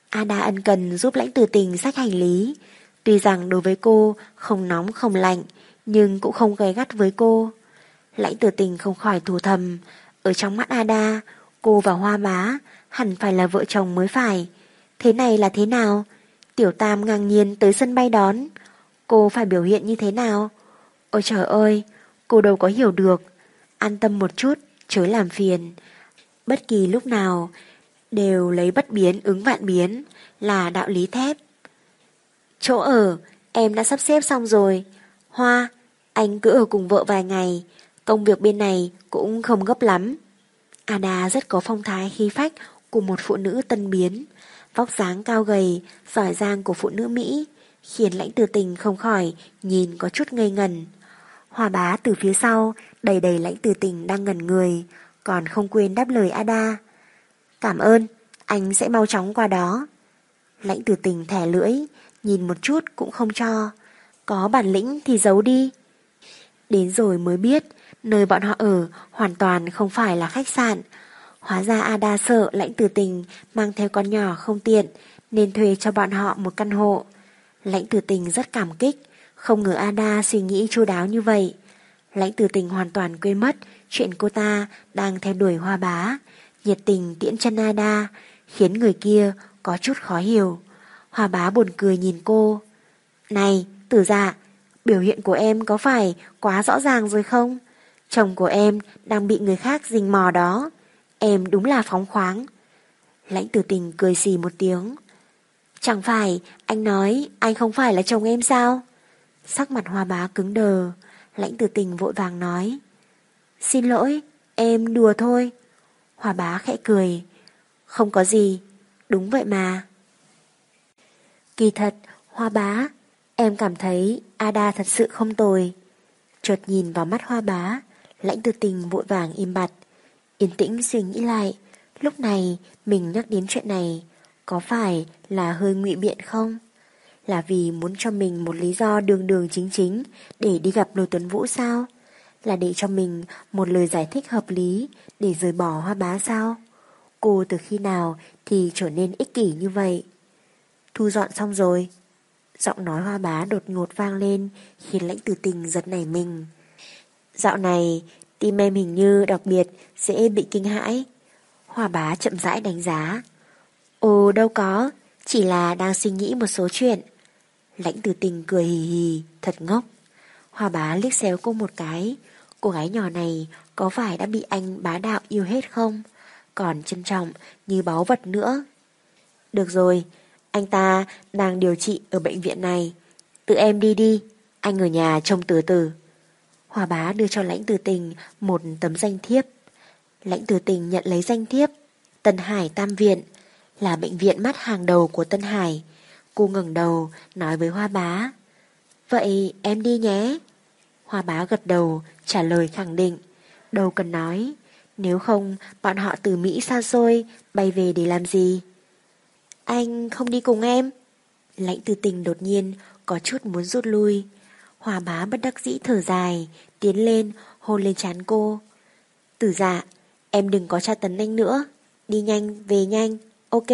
Ada ân cần giúp Lãnh Tử Tình xách hành lý. Tuy rằng đối với cô không nóng không lạnh, nhưng cũng không gay gắt với cô. Lãnh Tử Tình không khỏi thù thầm, ở trong mắt Ada, cô và Hoa Bá hẳn phải là vợ chồng mới phải. Thế này là thế nào? Tiểu Tam ngang nhiên tới sân bay đón, cô phải biểu hiện như thế nào? Ôi trời ơi, cô đâu có hiểu được. An tâm một chút, chớ làm phiền. Bất kỳ lúc nào đều lấy bất biến ứng vạn biến là đạo lý thép. Chỗ ở em đã sắp xếp xong rồi. Hoa, anh cứ ở cùng vợ vài ngày, công việc bên này cũng không gấp lắm. Ada rất có phong thái khí phách của một phụ nữ tân biến. Vóc dáng cao gầy, giỏi giang của phụ nữ Mỹ khiến Lãnh Tử Tình không khỏi nhìn có chút ngây ngần. Hoa Bá từ phía sau đầy đầy Lãnh Tử Tình đang ngẩn người, còn không quên đáp lời Ada. Cảm ơn, anh sẽ mau chóng qua đó. Lãnh Tử Tình thẻ lưỡi, nhìn một chút cũng không cho. Có bản lĩnh thì giấu đi. Đến rồi mới biết, nơi bọn họ ở hoàn toàn không phải là khách sạn. Hóa ra Ada sợ Lãnh Tử Tình mang theo con nhỏ không tiện, nên thuê cho bọn họ một căn hộ. Lãnh Tử Tình rất cảm kích, không ngờ Ada suy nghĩ chu đáo như vậy. Lãnh Tử Tình hoàn toàn quên mất chuyện cô ta đang theo đuổi Hoa Bá, nhiệt tình tiễn chân Ada, khiến người kia có chút khó hiểu. Hoa Bá buồn cười nhìn cô. Này, Tử Dạ, biểu hiện của em có phải quá rõ ràng rồi không? Chồng của em đang bị người khác rình mò đó. Em đúng là phóng khoáng. Lãnh Tử Tình cười xì một tiếng. Chẳng phải anh nói anh không phải là chồng em sao? Sắc mặt Hoa Bá cứng đờ. Lãnh Tử Tình vội vàng nói. Xin lỗi, em đùa thôi. Hoa Bá khẽ cười. Không có gì, đúng vậy mà. Kỳ thật, Hoa Bá, em cảm thấy Ada thật sự không tồi. Chợt nhìn vào mắt Hoa Bá, Lãnh Tử Tình vội vàng im bặt, yên tĩnh suy nghĩ lại. Lúc này mình nhắc đến chuyện này có phải là hơi ngụy biện không? Là vì muốn cho mình một lý do đường đường chính chính để đi gặp Lôi Tuấn Vũ sao? Là để cho mình một lời giải thích hợp lý để rời bỏ Hoa Bá sao? Cô từ khi nào thì trở nên ích kỷ như vậy? Thu dọn xong rồi. Giọng nói Hoa Bá đột ngột vang lên khiến Lãnh Tử Tình giật nảy mình. Dạo này tim em hình như đặc biệt dễ bị kinh hãi. Hoa Bá chậm rãi đánh giá. Ồ đâu có, chỉ là đang suy nghĩ một số chuyện. Lãnh Tử Tình cười hì hì, thật ngốc. Hoa Bá liếc xéo cô một cái. Cô gái nhỏ này có phải đã bị anh bá đạo yêu hết không? Còn trân trọng như báu vật nữa. Được rồi, anh ta đang điều trị ở bệnh viện này. Tự em đi đi, anh ở nhà trông từ từ. Hoa Bá đưa cho Lãnh Tử Tình một tấm danh thiếp. Lãnh Tử Tình nhận lấy danh thiếp. Tân Hải Tam Viện là bệnh viện mắt hàng đầu của Tân Hải. Cô ngẩng đầu nói với Hoa Bá. Vậy em đi nhé. Hoa Bá gật đầu trả lời khẳng định. Đâu cần nói, nếu không bọn họ từ Mỹ xa xôi bay về để làm gì? Anh không đi cùng em? Lãnh Tử Tình đột nhiên có chút muốn rút lui. Hoa Bá bất đắc dĩ thở dài, tiến lên hôn lên trán cô. Tử Dạ, em đừng có tra tấn anh nữa, đi nhanh về nhanh, ok?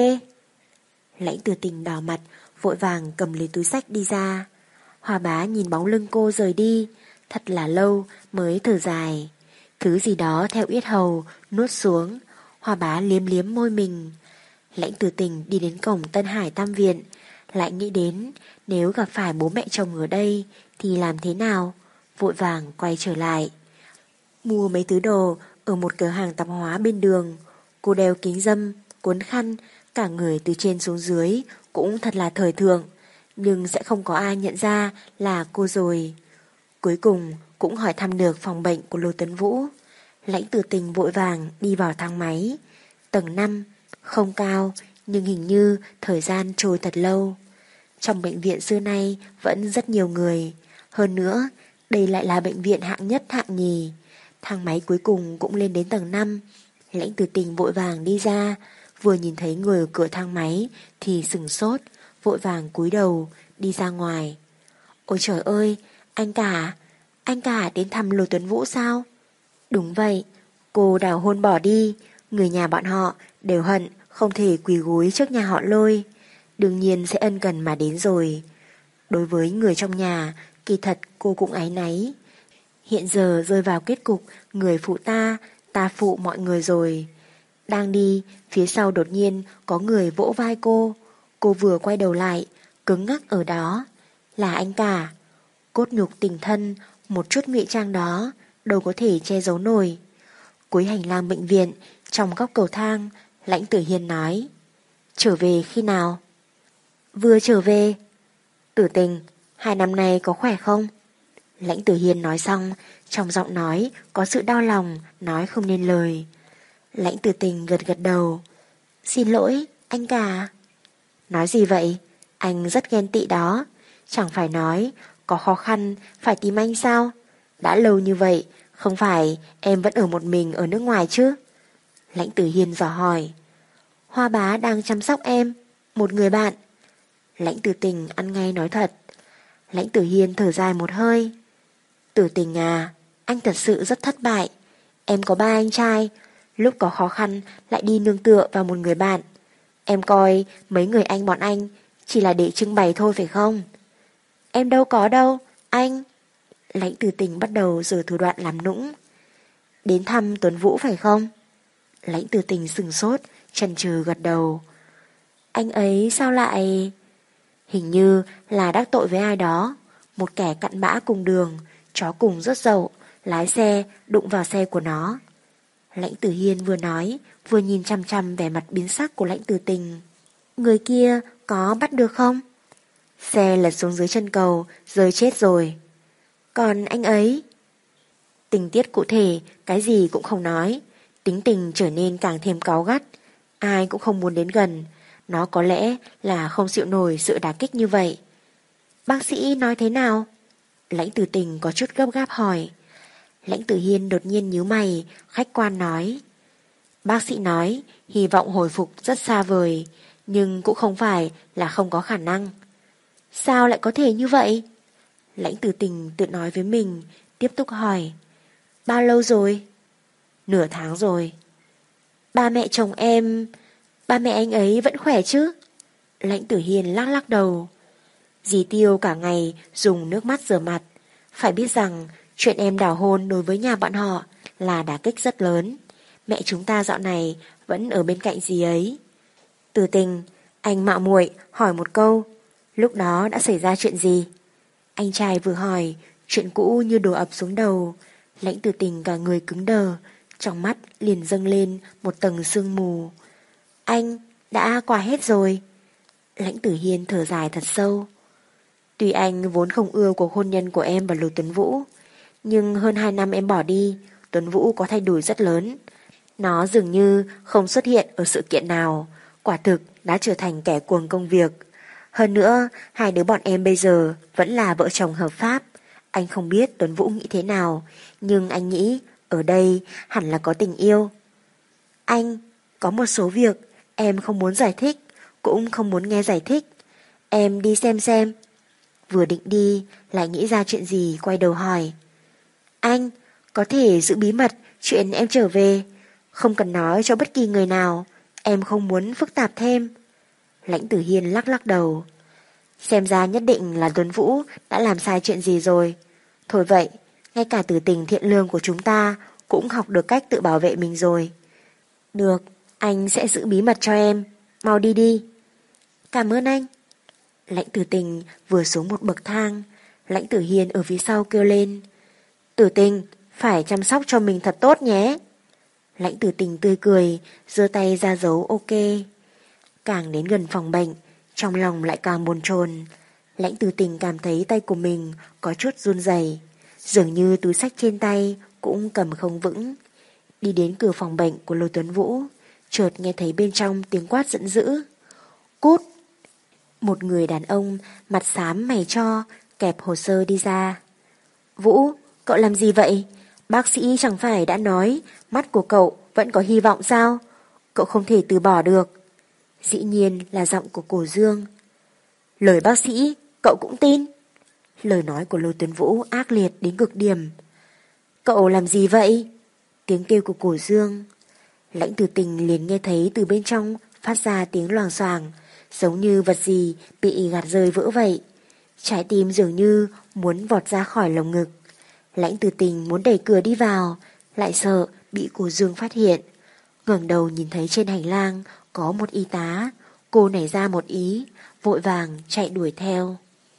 Lãnh Tử Tình đỏ mặt, vội vàng cầm lấy túi xách đi ra. Hoa Bá nhìn bóng lưng cô rời đi, thật là lâu mới thở dài. Thứ gì đó theo yết hầu nuốt xuống. Hoa Bá liếm liếm môi mình. Lãnh Tử Tình đi đến cổng Tân Hải Tam Viện, lại nghĩ đến nếu gặp phải bố mẹ chồng ở đây thì làm thế nào, vội vàng quay trở lại. Mua mấy thứ đồ ở một cửa hàng tạp hóa bên đường. Cô đeo kính râm, cuốn khăn, cả người từ trên xuống dưới cũng thật là thời thượng, nhưng sẽ không có ai nhận ra là cô rồi. Cuối cùng cũng hỏi thăm được phòng bệnh của Lôi Tuấn Vũ. Lãnh Tử Tình vội vàng đi vào thang máy. Tầng năm, không cao, nhưng hình như thời gian trôi thật lâu. Trong bệnh viện xưa nay vẫn rất nhiều người. Hơn nữa, đây lại là bệnh viện hạng nhất hạng nhì. Thang máy cuối cùng cũng lên đến tầng năm. Lãnh Tử Tình vội vàng đi ra, vừa nhìn thấy người ở cửa thang máy thì sửng sốt, vội vàng cúi đầu đi ra ngoài. Ôi trời ơi, anh cả, anh cả đến thăm Lôi Tuấn Vũ sao? Đúng vậy, cô đào hôn bỏ đi, người nhà bọn họ đều hận không thể quỳ gối trước nhà họ Lôi. đương nhiên sẽ ân cần mà đến rồi. Đối với người trong nhà, kỳ thật cô cũng áy náy. Hiện giờ rơi vào kết cục người phụ ta, ta phụ mọi người rồi. Đang đi, phía sau đột nhiên có người vỗ vai cô. Cô vừa quay đầu lại, cứng ngắc ở đó. Là anh cả. Cốt nhục tình thân, một chút ngụy trang đó, đâu có thể che giấu nổi. Cuối hành lang bệnh viện, trong góc cầu thang, Lãnh Tử Hiên nói: Trở về khi nào? Vừa trở về. Tử Tình, hai năm nay có khỏe không? Lãnh Tử Hiên nói xong, trong giọng nói có sự đau lòng, nói không nên lời. Lãnh Tử Tình gật gật đầu. Xin lỗi, anh cả. Nói gì vậy? Anh rất ghen tị đó. Chẳng phải nói có khó khăn phải tìm anh sao? Đã lâu như vậy, không phải em vẫn ở một mình ở nước ngoài chứ? Lãnh Tử Hiên dò hỏi. Hoa bá đang chăm sóc em, một người bạn. Lãnh Tử Tình ăn ngay nói thật. Lãnh Tử Hiên thở dài một hơi. Tử Tình à, anh thật sự rất thất bại. Em có ba anh trai, lúc có khó khăn lại đi nương tựa vào một người bạn. Em coi mấy người anh bọn anh chỉ là để trưng bày thôi phải không? Em đâu có đâu, anh. Lãnh Tử Tình bắt đầu giở thủ đoạn làm nũng. Đến thăm Tuấn Vũ phải không? Lãnh Tử Tình sừng sốt, chần chừ gật đầu. Anh ấy sao lại... Hình như là đắc tội với ai đó. Một kẻ cặn bã cùng đường, chó cùng rất dậu, lái xe đụng vào xe của nó. Lãnh Tử Hiên vừa nói, vừa nhìn chăm chăm vẻ mặt biến sắc của Lãnh Tử Tình. Người kia có bắt được không? Xe lật xuống dưới chân cầu, rơi chết rồi. Còn anh ấy? Tình tiết cụ thể, cái gì cũng không nói. Tính tình trở nên càng thêm cáu gắt. Ai cũng không muốn đến gần. Nó có lẽ là không chịu nổi sự đả kích như vậy. Bác sĩ nói thế nào? Lãnh Tử Tình có chút gấp gáp hỏi. Lãnh Tử Hiên đột nhiên nhíu mày, khách quan nói. Bác sĩ nói hy vọng hồi phục rất xa vời, nhưng cũng không phải là không có khả năng. Sao lại có thể như vậy? Lãnh Tử Tình tự nói với mình, tiếp tục hỏi. Bao lâu rồi? Nửa tháng rồi. Ba mẹ chồng em... Ba mẹ anh ấy vẫn khỏe chứ? Lãnh Tử Hiên lắc lắc đầu. Dì Tiêu cả ngày dùng nước mắt rửa mặt. Phải biết rằng chuyện em đào hôn đối với nhà bọn họ là đả kích rất lớn. Mẹ chúng ta dạo này vẫn ở bên cạnh dì ấy. Tử Tình, anh mạo muội hỏi một câu. Lúc đó đã xảy ra chuyện gì? Anh trai vừa hỏi, chuyện cũ như đổ ập xuống đầu. Lãnh Tử Tình cả người cứng đờ, trong mắt liền dâng lên một tầng sương mù. Anh đã qua hết rồi. Lãnh Tử Hiên thở dài thật sâu. Tuy anh vốn không ưa cuộc hôn nhân của em và Lục Tuấn Vũ, nhưng hơn hai năm em bỏ đi, Tuấn Vũ có thay đổi rất lớn. Nó dường như không xuất hiện ở sự kiện nào, quả thực đã trở thành kẻ cuồng công việc. Hơn nữa, hai đứa bọn em bây giờ vẫn là vợ chồng hợp pháp. Anh không biết Tuấn Vũ nghĩ thế nào, nhưng anh nghĩ ở đây hẳn là có tình yêu. Anh, có một số việc em không muốn giải thích, cũng không muốn nghe giải thích. Em đi xem xem. Vừa định đi, lại nghĩ ra chuyện gì quay đầu hỏi. Anh, có thể giữ bí mật chuyện em trở về, không cần nói cho bất kỳ người nào. Em không muốn phức tạp thêm. Lãnh Tử Hiên lắc lắc đầu. Xem ra nhất định là Tuấn Vũ đã làm sai chuyện gì rồi. Thôi vậy, ngay cả Tử Tình thiện lương của chúng ta cũng học được cách tự bảo vệ mình rồi. Được, anh sẽ giữ bí mật cho em. Mau đi đi. Cảm ơn anh. Lãnh Tử Tình vừa xuống một bậc thang, Lãnh Tử Hiên ở phía sau kêu lên. Tử Tình, phải chăm sóc cho mình thật tốt nhé. Lãnh Tử Tình tươi cười, giơ tay ra dấu ok. Càng đến gần phòng bệnh, trong lòng lại càng bồn chồn. Lãnh Tử Tình cảm thấy tay của mình có chút run rẩy, dường như túi xách trên tay cũng cầm không vững. Đi đến cửa phòng bệnh của Lôi Tuấn Vũ, chợt nghe thấy bên trong tiếng quát giận dữ. Cút! Một người đàn ông mặt xám mày cho kẹp hồ sơ đi ra. Vũ, cậu làm gì vậy? Bác sĩ chẳng phải đã nói mắt của cậu vẫn có hy vọng sao? Cậu không thể từ bỏ được. Dĩ nhiên là giọng của Cổ Dương. Lời bác sĩ cậu cũng tin? Lời nói của Lôi Tuấn Vũ ác liệt đến cực điểm. Cậu làm gì vậy? Tiếng kêu của Cổ Dương. Lãnh Tử Tình liền nghe thấy từ bên trong phát ra tiếng loàng xoàng, giống như vật gì bị gạt rơi vỡ vậy. Trái tim dường như muốn vọt ra khỏi lồng ngực. Lãnh Tử Tình muốn đẩy cửa đi vào, lại sợ bị cô Dương phát hiện. Ngẩng đầu nhìn thấy trên hành lang có một y tá, cô nảy ra một ý, vội vàng chạy đuổi theo.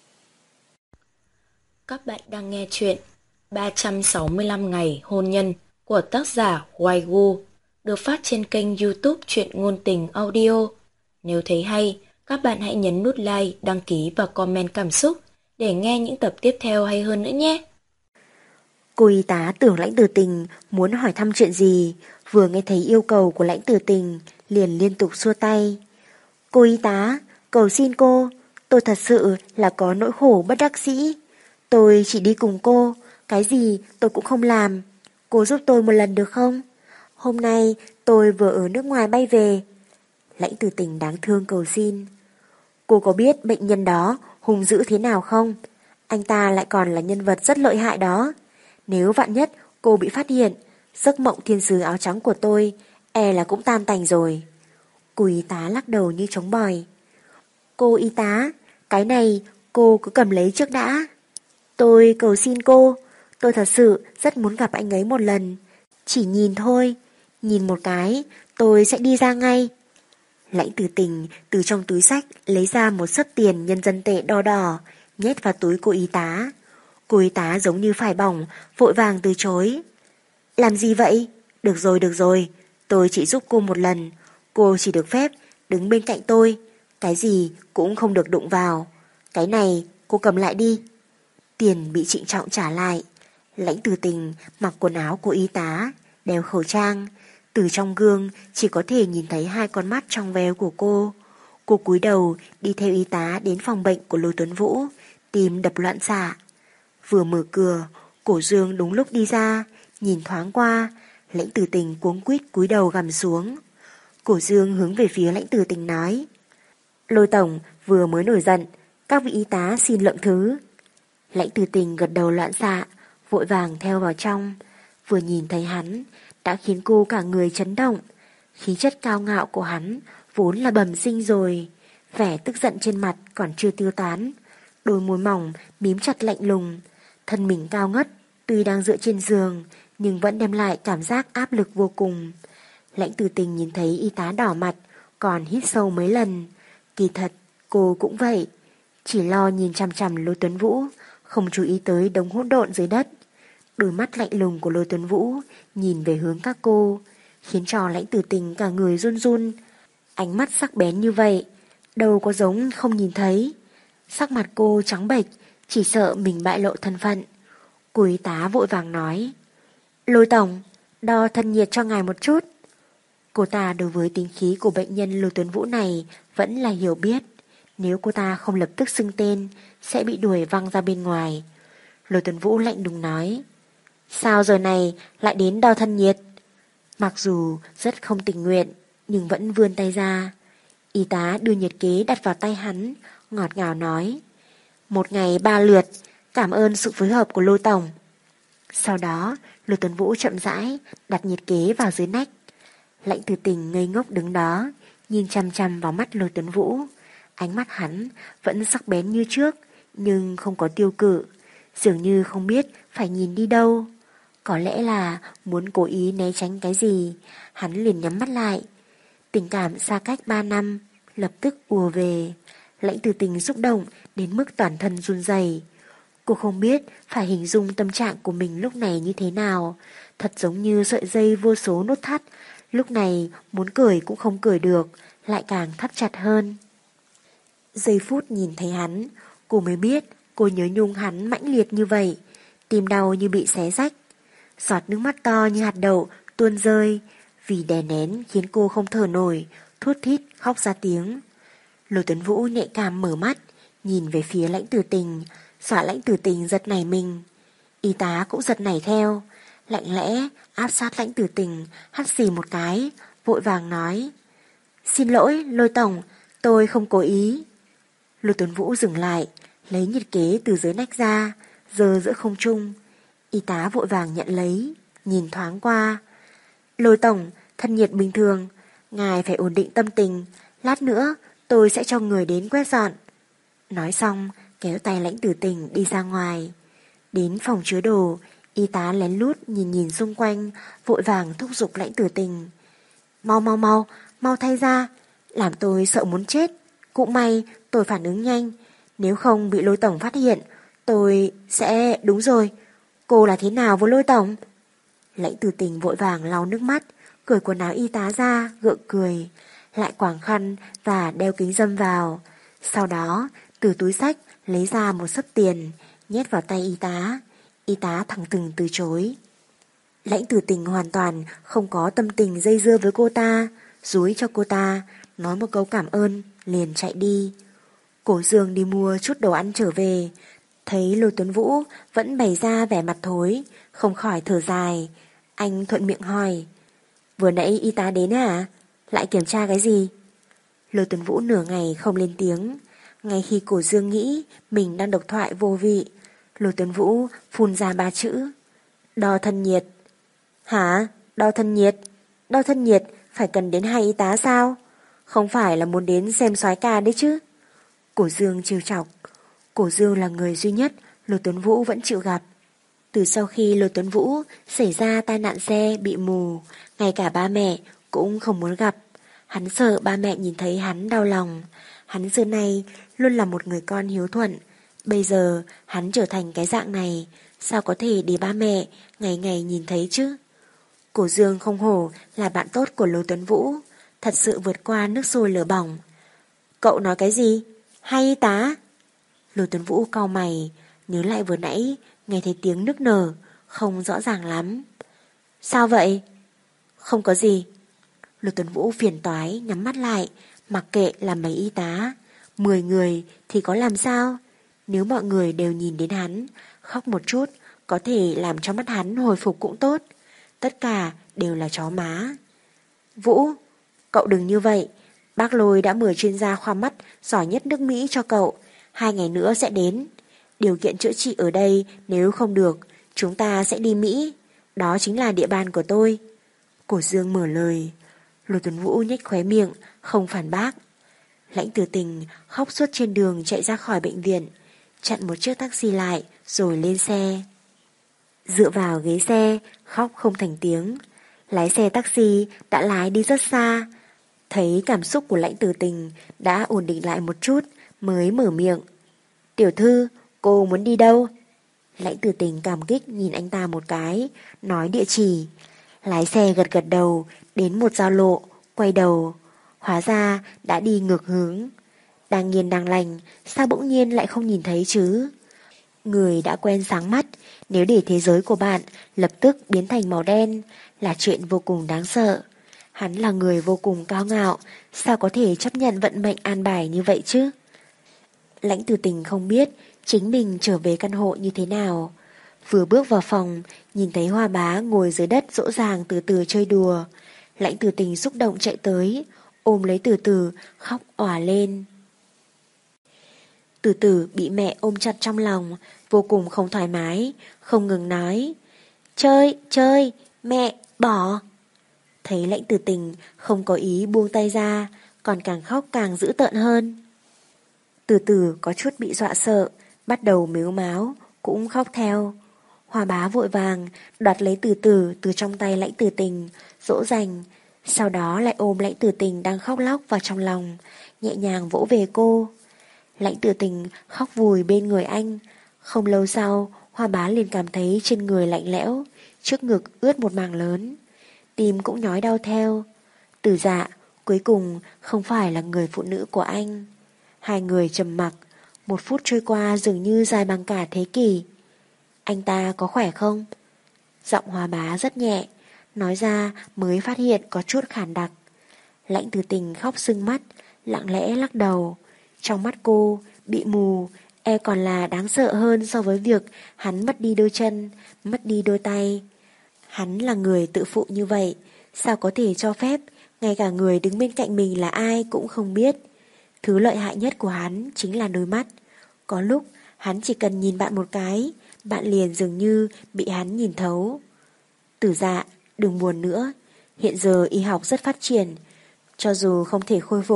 Các bạn đang nghe chuyện ba trăm sáu mươi lăm ngày hôn nhân của tác giả Hoài Gu, được phát trên kênh YouTube Truyện Ngôn Tình Audio. Nếu thấy hay, các bạn hãy nhấn nút like, đăng ký và comment cảm xúc để nghe những tập tiếp theo hay hơn nữa nhé. Cô y tá tưởng Lãnh Tử Tình muốn hỏi thăm chuyện gì, vừa nghe thấy yêu cầu của Lãnh Tử Tình liền liên tục xua tay. Cô y tá, cầu xin cô, tôi thật sự là có nỗi khổ bất đắc dĩ. Tôi chỉ đi cùng cô, cái gì tôi cũng không làm. Cô giúp tôi một lần được không? Hôm nay tôi vừa ở nước ngoài bay về. Lãnh Tử Tình đáng thương cầu xin. Cô có biết bệnh nhân đó hung dữ thế nào không? Anh ta lại còn là nhân vật rất lợi hại đó. Nếu vạn nhất cô bị phát hiện, giấc mộng thiên sứ áo trắng của tôi e là cũng tan tành rồi. Cô y tá lắc đầu như trống bòi. Cô y tá, cái này cô cứ cầm lấy trước đã. Tôi cầu xin cô, tôi thật sự rất muốn gặp anh ấy một lần. Chỉ nhìn thôi, nhìn một cái, tôi sẽ đi ra ngay. Lãnh Tử Tình từ trong túi xách lấy ra một xấp tiền nhân dân tệ đỏ đỏ, nhét vào túi cô y tá. Cô y tá giống như phải bỏng, vội vàng từ chối. Làm gì vậy? Được rồi, được rồi, tôi chỉ giúp cô một lần. Cô chỉ được phép đứng bên cạnh tôi, cái gì cũng không được đụng vào. Cái này cô cầm lại đi. Tiền bị trịnh trọng trả lại. Lãnh Tử Tình mặc quần áo của y tá, đeo khẩu trang. Từ trong gương chỉ có thể nhìn thấy hai con mắt trong veo của cô. Cô cúi đầu đi theo y tá đến phòng bệnh của Lôi Tuấn Vũ, tim đập loạn xạ. Vừa mở cửa, Cổ Dương đúng lúc đi ra, nhìn thoáng qua, Lãnh Tử Tình cuống quýt cúi đầu gằm xuống. Cổ Dương hướng về phía Lãnh Tử Tình nói: Lôi tổng vừa mới nổi giận, các vị y tá xin lượng thứ. Lãnh Tử Tình gật đầu loạn xạ, vội vàng theo vào trong. Vừa nhìn thấy hắn đã khiến cô cả người chấn động. Khí chất cao ngạo của hắn vốn là bẩm sinh rồi, vẻ tức giận trên mặt còn chưa tiêu tán. Đôi môi mỏng mím chặt lạnh lùng, thân mình cao ngất, tuy đang dựa trên giường nhưng vẫn đem lại cảm giác áp lực vô cùng. Lãnh Tử Tình nhìn thấy y tá đỏ mặt, còn hít sâu mấy lần. Kỳ thật cô cũng vậy, chỉ lo nhìn chằm chằm Lôi Tuấn Vũ, không chú ý tới đống hỗn độn dưới đất. Đôi mắt lạnh lùng của Lôi Tuấn Vũ nhìn về hướng các cô, khiến cho Lãnh Tử Tình cả người run run. Ánh mắt sắc bén như vậy, đâu có giống không nhìn thấy. Sắc mặt cô trắng bệch, chỉ sợ mình bại lộ thân phận. Cô y tá vội vàng nói: Lôi tổng, đo thân nhiệt cho ngài một chút. Cô ta đối với tính khí của bệnh nhân Lôi Tuấn Vũ này vẫn là hiểu biết. Nếu cô ta không lập tức xưng tên, sẽ bị đuổi văng ra bên ngoài. Lôi Tuấn Vũ lạnh lùng nói: Sao giờ này lại đến đo thân nhiệt? Mặc dù rất không tình nguyện, nhưng vẫn vươn tay ra. Y tá đưa nhiệt kế đặt vào tay hắn, ngọt ngào nói: Một ngày ba lượt, cảm ơn sự phối hợp của Lôi tổng. Sau đó, Lôi Tuấn Vũ chậm rãi đặt nhiệt kế vào dưới nách. Lãnh Tử Tình ngây ngốc đứng đó, nhìn chăm chăm vào mắt Lôi Tuấn Vũ. Ánh mắt hắn vẫn sắc bén như trước, nhưng không có tiêu cự, dường như không biết phải nhìn đi đâu. Có lẽ là muốn cố ý né tránh cái gì, hắn liền nhắm mắt lại. Tình cảm xa cách ba năm lập tức ùa về. Lãnh Tử Tình xúc động đến mức toàn thân run rẩy. Cô không biết phải hình dung tâm trạng của mình lúc này như thế nào, thật giống như sợi dây vô số nút thắt, lúc này muốn cởi cũng không cởi được, lại càng thắt chặt hơn. Giây phút nhìn thấy hắn, cô mới biết cô nhớ nhung hắn mãnh liệt như vậy, tim đau như bị xé rách. Giọt nước mắt to như hạt đậu tuôn rơi, vì đè nén khiến cô không thở nổi, thút thít khóc ra tiếng. Lôi Tuấn Vũ nhạy cảm mở mắt, nhìn về phía Lãnh Tử Tình, sợ Lãnh Tử Tình giật nảy mình. Y tá cũng giật nảy theo, lạnh lẽ áp sát Lãnh Tử Tình, hắt xì một cái, vội vàng nói: Xin lỗi Lôi tổng, tôi không cố ý. Lôi Tuấn Vũ dừng lại, lấy nhiệt kế từ dưới nách ra, giơ giữa không trung. Y tá vội vàng nhận lấy, nhìn thoáng qua. Lôi tổng, thân nhiệt bình thường, ngài phải ổn định tâm tình, lát nữa tôi sẽ cho người đến quét dọn. Nói xong, kéo tay Lãnh Tử Tình đi ra ngoài. Đến phòng chứa đồ, y tá lén lút nhìn nhìn xung quanh, vội vàng thúc giục Lãnh Tử Tình. Mau mau mau, mau thay ra, làm tôi sợ muốn chết. Cũng may tôi phản ứng nhanh, nếu không bị Lôi tổng phát hiện, tôi sẽ... Đúng rồi, cô là thế nào với Lôi tổng? Lãnh Tử Tình vội vàng lau nước mắt, cởi quần áo y tá ra, gượng cười, lại quàng khăn và đeo kính râm vào. Sau đó, từ túi xách lấy ra một xấp tiền, nhét vào tay y tá. Y tá thẳng thừng từ chối. Lãnh Tử Tình hoàn toàn không có tâm tình dây dưa với cô ta, dúi cho cô ta, nói một câu cảm ơn, liền chạy đi. Cổ Dương đi mua chút đồ ăn trở về, thấy Lôi Tuấn Vũ vẫn bày ra vẻ mặt thối, không khỏi thở dài. Anh thuận miệng hỏi, vừa nãy y tá đến à? Lại kiểm tra cái gì? Lôi Tuấn Vũ nửa ngày không lên tiếng. Ngay khi Cổ Dương nghĩ mình đang độc thoại vô vị, Lôi Tuấn Vũ phun ra ba chữ: đo thân nhiệt. Hả? Đo thân nhiệt? Đo thân nhiệt phải cần đến hai y tá sao? Không phải là muốn đến xem soái ca đấy chứ? Cổ Dương trêu chọc. Cổ Dương là người duy nhất Lôi Tuấn Vũ vẫn chịu gặp. Từ sau khi Lôi Tuấn Vũ xảy ra tai nạn xe bị mù, ngay cả ba mẹ cũng không muốn gặp. Hắn sợ ba mẹ nhìn thấy hắn đau lòng. Hắn xưa nay luôn là một người con hiếu thuận. Bây giờ hắn trở thành cái dạng này, sao có thể để ba mẹ ngày ngày nhìn thấy chứ? Cổ Dương không hổ là bạn tốt của Lôi Tuấn Vũ, thật sự vượt qua nước sôi lửa bỏng. Cậu nói cái gì? Hai y tá? Lôi Tuấn Vũ cau mày, nhớ lại vừa nãy nghe thấy tiếng nức nở, không rõ ràng lắm. Sao vậy? Không có gì. Lôi Tuấn Vũ phiền toái nhắm mắt lại, mặc kệ là mấy y tá, mười người thì có làm sao? Nếu mọi người đều nhìn đến hắn, khóc một chút, có thể làm cho mắt hắn hồi phục cũng tốt. Tất cả đều là chó má. Vũ, cậu đừng như vậy. Bác Lôi đã mời chuyên gia khoa mắt giỏi nhất nước Mỹ cho cậu. Hai ngày nữa sẽ đến. Điều kiện chữa trị ở đây nếu không được, chúng ta sẽ đi Mỹ. Đó chính là địa bàn của tôi. Cổ Dương mở lời. Lôi Tuấn Vũ nhếch khóe miệng, không phản bác. Lãnh Tử Tình khóc suốt trên đường chạy ra khỏi bệnh viện, chặn một chiếc taxi lại rồi lên xe. Dựa vào ghế xe, khóc không thành tiếng. Lái xe taxi đã lái đi rất xa. Thấy cảm xúc của Lãnh Tử Tình đã ổn định lại một chút, mới mở miệng. Tiểu thư, cô muốn đi đâu? Lãnh Tử Tình cảm kích nhìn anh ta một cái, nói địa chỉ. Lái xe gật gật đầu, đến một giao lộ, quay đầu. Hóa ra đã đi ngược hướng. Đang nghiền đang lành, sao bỗng nhiên lại không nhìn thấy chứ? Người đã quen sáng mắt, nếu để thế giới của bạn lập tức biến thành màu đen là chuyện vô cùng đáng sợ. Hắn là người vô cùng cao ngạo, sao có thể chấp nhận vận mệnh an bài như vậy chứ? Lãnh Tử Tình không biết chính mình trở về căn hộ như thế nào. Vừa bước vào phòng, nhìn thấy Hoa Bá ngồi dưới đất dỗ dàng từ từ chơi đùa. Lãnh Tử Tình xúc động chạy tới, ôm lấy Từ Từ, khóc òa lên. Từ Từ bị mẹ ôm chặt trong lòng, vô cùng không thoải mái, không ngừng nói. Chơi, chơi, mẹ, bỏ. Thấy Lãnh Tử Tình không có ý buông tay ra, còn càng khóc càng dữ tợn hơn. Từ Từ có chút bị dọa sợ, bắt đầu mếu máo, cũng khóc theo. Hoa Bá vội vàng đoạt lấy Từ Từ từ trong tay Lãnh Tử Tình, dỗ dành, sau đó lại ôm Lãnh Tử Tình đang khóc lóc vào trong lòng, nhẹ nhàng vỗ về cô. Lãnh Tử Tình khóc vùi bên người anh. Không lâu sau, Hoa Bá liền cảm thấy trên người lạnh lẽo, trước ngực ướt một mảng lớn, tim cũng nhói đau theo. Tử Dạ cuối cùng không phải là người phụ nữ của anh. Hai người trầm mặc, một phút trôi qua dường như dài bằng cả thế kỷ. Anh ta có khỏe không? Giọng Hoa Bá rất nhẹ, nói ra mới phát hiện có chút khản đặc. Lãnh Tử Tình khóc sưng mắt, lặng lẽ lắc đầu. Trong mắt cô, bị mù, e còn là đáng sợ hơn so với việc hắn mất đi đôi chân, mất đi đôi tay. Hắn là người tự phụ như vậy, sao có thể cho phép ngay cả người đứng bên cạnh mình là ai cũng không biết. Thứ lợi hại nhất của hắn chính là đôi mắt. Có lúc hắn chỉ cần nhìn bạn một cái, bạn liền dường như bị hắn nhìn thấu. Tử Dạ, đừng buồn nữa. Hiện giờ y học rất phát triển. Cho dù không thể khôi phục,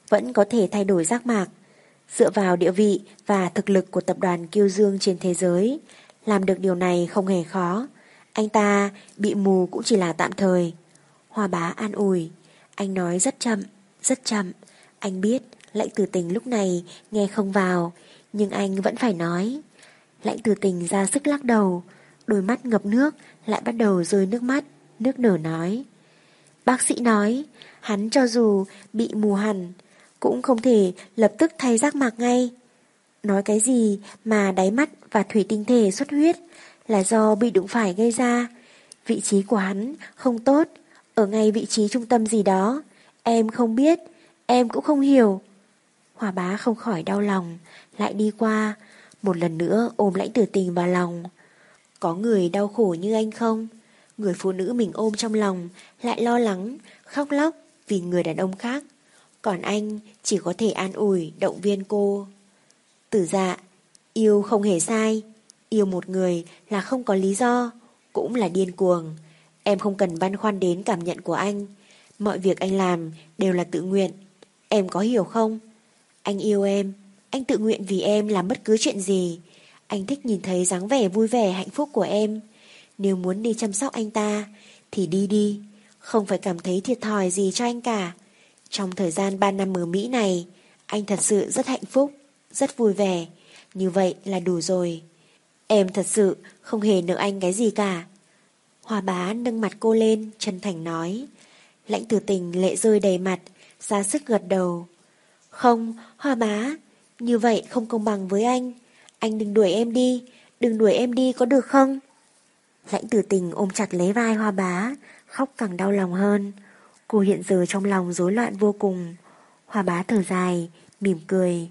vẫn có thể thay đổi giác mạc. Dựa vào địa vị và thực lực của tập đoàn Kiêu Dương trên thế giới, làm được điều này không hề khó. Anh ta bị mù cũng chỉ là tạm thời. Hoa Bá an ủi. Anh nói rất chậm, rất chậm. Anh biết Lãnh Tử Tình lúc này nghe không vào, nhưng anh vẫn phải nói. Lãnh Tử Tình ra sức lắc đầu, đôi mắt ngập nước lại bắt đầu rơi nước mắt, nước nở nói. Bác sĩ nói, hắn cho dù bị mù hẳn, cũng không thể lập tức thay giác mạc ngay. Nói cái gì mà đáy mắt và thủy tinh thể xuất huyết là do bị đụng phải gây ra. Vị trí của hắn không tốt, ở ngay vị trí trung tâm gì đó. Em không biết, em cũng không hiểu. Hoa Bá không khỏi đau lòng, lại đi qua, một lần nữa ôm Lãnh Tử Tình vào lòng. Có người đau khổ như anh không? Người phụ nữ mình ôm trong lòng lại lo lắng, khóc lóc vì người đàn ông khác. Còn anh chỉ có thể an ủi, động viên cô. Tử Dạ, yêu không hề sai. Yêu một người là không có lý do, cũng là điên cuồng. Em không cần băn khoăn đến cảm nhận của anh. Mọi việc anh làm đều là tự nguyện. Em có hiểu không? Anh yêu em, anh tự nguyện vì em làm bất cứ chuyện gì. Anh thích nhìn thấy dáng vẻ vui vẻ hạnh phúc của em. Nếu muốn đi chăm sóc anh ta thì đi đi, không phải cảm thấy thiệt thòi gì cho anh cả. Trong thời gian ba năm ở Mỹ này, anh thật sự rất hạnh phúc, rất vui vẻ. Như vậy là đủ rồi. Em thật sự không hề nợ anh cái gì cả. Hoa Bá nâng mặt cô lên, chân thành nói. Lãnh Tử Tình lệ rơi đầy mặt, ra sức gật đầu. Không, Hoa Bá, như vậy không công bằng với anh. Anh đừng đuổi em đi, đừng đuổi em đi có được không? Lãnh Tử Tình ôm chặt lấy vai Hoa Bá, khóc càng đau lòng hơn. Cô hiện giờ trong lòng rối loạn vô cùng. Hoa Bá thở dài, mỉm cười.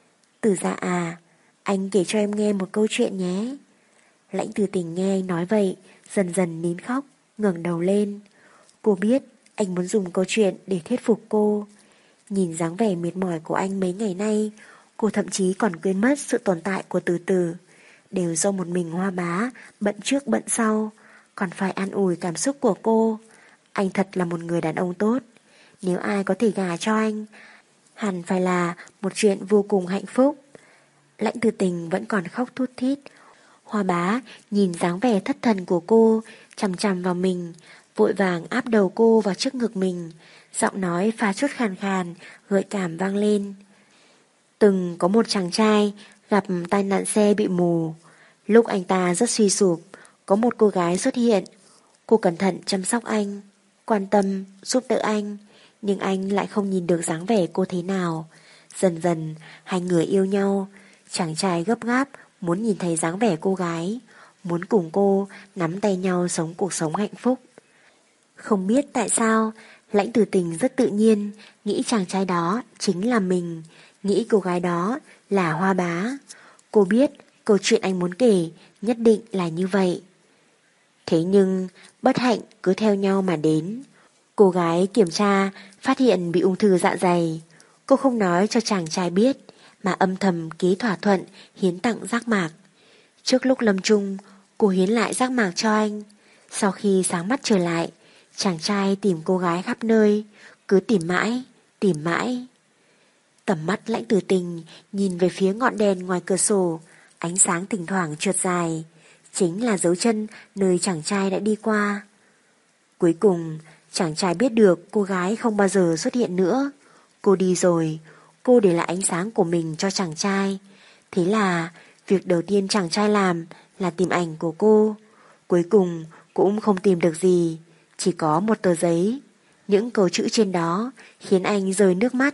Tử Dạ à, anh kể cho em nghe một câu chuyện nhé. Lãnh Tử Tình nghe anh nói vậy, dần dần nín khóc, ngẩng đầu lên. Cô biết anh muốn dùng câu chuyện để thuyết phục cô. Nhìn dáng vẻ mệt mỏi của anh mấy ngày nay, cô thậm chí còn quên mất sự tồn tại của Từ Từ. Đều do một mình Hoa Bá bận trước bận sau, còn phải an ủi cảm xúc của cô. Anh thật là một người đàn ông tốt. Nếu ai có thể gả cho anh, hẳn phải là một chuyện vô cùng hạnh phúc. Lãnh Tử Tình vẫn còn khóc thút thít. Hoa Bá nhìn dáng vẻ thất thần của cô, chằm chằm vào mình, vội vàng áp đầu cô vào trước ngực mình, giọng nói pha chút khàn khàn, gợi cảm vang lên. Từng có một chàng trai gặp tai nạn xe bị mù. Lúc anh ta rất suy sụp, có một cô gái xuất hiện. Cô cẩn thận chăm sóc anh, quan tâm, giúp đỡ anh, nhưng anh lại không nhìn được dáng vẻ cô thế nào. Dần dần, hai người yêu nhau. Chàng trai gấp gáp muốn nhìn thấy dáng vẻ cô gái, muốn cùng cô nắm tay nhau sống cuộc sống hạnh phúc. Không biết tại sao, Lãnh Tử Tình rất tự nhiên nghĩ chàng trai đó chính là mình, nghĩ cô gái đó là Hoa Bá. Cô biết câu chuyện anh muốn kể nhất định là như vậy. Thế nhưng bất hạnh cứ theo nhau mà đến. Cô gái kiểm tra phát hiện bị ung thư dạ dày. Cô không nói cho chàng trai biết, mà âm thầm ký thỏa thuận hiến tặng giác mạc. Trước lúc lâm chung, cô hiến lại giác mạc cho anh. Sau khi sáng mắt trở lại, chàng trai tìm cô gái khắp nơi, cứ tìm mãi, tìm mãi. Tầm mắt Lãnh Tử Tình nhìn về phía ngọn đèn ngoài cửa sổ, ánh sáng thỉnh thoảng trượt dài, chính là dấu chân nơi chàng trai đã đi qua. Cuối cùng, chàng trai biết được cô gái không bao giờ xuất hiện nữa. Cô đi rồi, cô để lại ánh sáng của mình cho chàng trai. Thế là, việc đầu tiên chàng trai làm là tìm ảnh của cô. Cuối cùng, cũng không tìm được gì, chỉ có một tờ giấy. Những câu chữ trên đó khiến anh rơi nước mắt.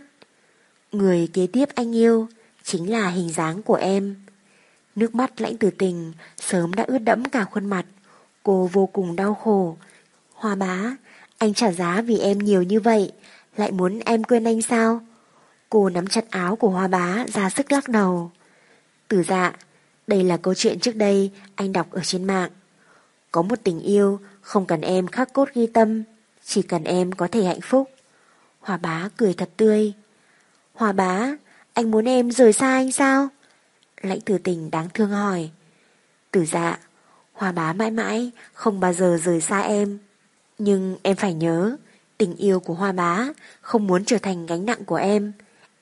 Người kế tiếp anh yêu chính là hình dáng của em. Nước mắt Lãnh Tử Tình sớm đã ướt đẫm cả khuôn mặt. Cô vô cùng đau khổ. Hoa Bá, anh trả giá vì em nhiều như vậy, lại muốn em quên anh sao? Cô nắm chặt áo của Hoa Bá ra sức lắc đầu. Tử Dạ, đây là câu chuyện trước đây anh đọc ở trên mạng. Có một tình yêu không cần em khắc cốt ghi tâm, chỉ cần em có thể hạnh phúc. Hoa Bá cười thật tươi. Hoa Bá, anh muốn em rời xa anh sao? Lãnh Tử Tình đáng thương hỏi. Tử Dạ, Hoa Bá mãi mãi không bao giờ rời xa em. Nhưng em phải nhớ, tình yêu của Hoa Bá không muốn trở thành gánh nặng của em.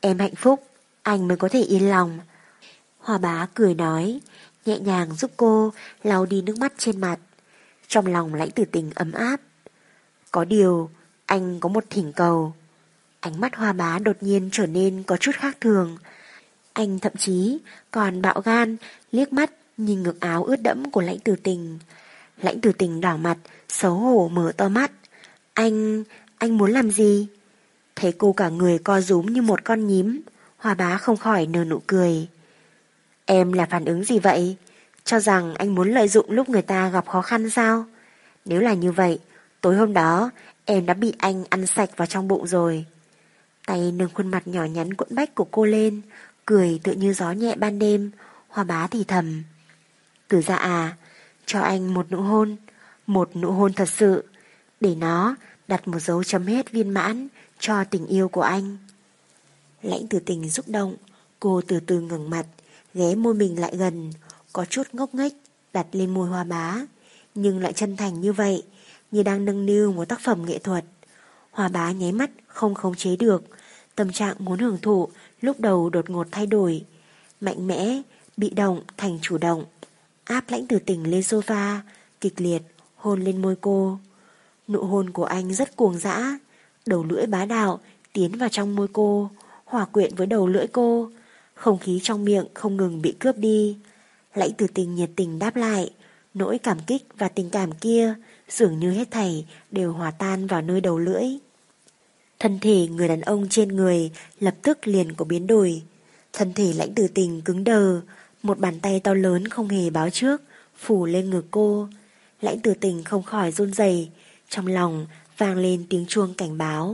Em hạnh phúc, anh mới có thể yên lòng. Hoa bá cười nói, nhẹ nhàng giúp cô lau đi nước mắt trên mặt. Trong lòng Lãnh Tử Tình ấm áp. Có điều, anh có một thỉnh cầu. Ánh mắt Hoa bá đột nhiên trở nên có chút khác thường. Anh thậm chí còn bạo gan liếc mắt nhìn ngực áo ướt đẫm của Lãnh Tử Tình. Lãnh Tử Tình đỏ mặt, xấu hổ mở to mắt. Anh, anh muốn làm gì? Thấy cô cả người co rúm như một con nhím, Hoa bá không khỏi nở nụ cười. Em là phản ứng gì vậy? Cho rằng anh muốn lợi dụng lúc người ta gặp khó khăn sao? Nếu là như vậy, tối hôm đó em đã bị anh ăn sạch vào trong bụng rồi. Tay nâng khuôn mặt nhỏ nhắn cuộn bách của cô lên, cười tựa như gió nhẹ ban đêm. Hoa bá thì thầm. Tử Dạ à, cho anh một nụ hôn, một nụ hôn thật sự, để nó đặt một dấu chấm hết viên mãn cho tình yêu của anh. Lãnh Tử Tình xúc động, cô từ từ ngẩng mặt, ghé môi mình lại gần, có chút ngốc nghếch đặt lên môi Hoa bá, nhưng lại chân thành như vậy, như đang nâng niu một tác phẩm nghệ thuật. Hoa bá nháy mắt không khống chế được, tâm trạng muốn hưởng thụ lúc đầu đột ngột thay đổi, mạnh mẽ, bị động thành chủ động, áp Lãnh Tử Tình lên sofa, kịch liệt hôn lên môi cô. Nụ hôn của anh rất cuồng dã, đầu lưỡi bá đạo tiến vào trong môi cô, hòa quyện với đầu lưỡi cô, không khí trong miệng không ngừng bị cướp đi. Lãnh Tử Tình nhiệt tình đáp lại, nỗi cảm kích và tình cảm kia dường như hết thảy đều hòa tan vào nơi đầu lưỡi. Thân thể người đàn ông trên người lập tức liền có biến đổi. Thân thể Lãnh Tử Tình cứng đờ, một bàn tay to lớn không hề báo trước phủ lên ngực cô. Lãnh Tử Tình không khỏi run rẩy, trong lòng vang lên tiếng chuông cảnh báo.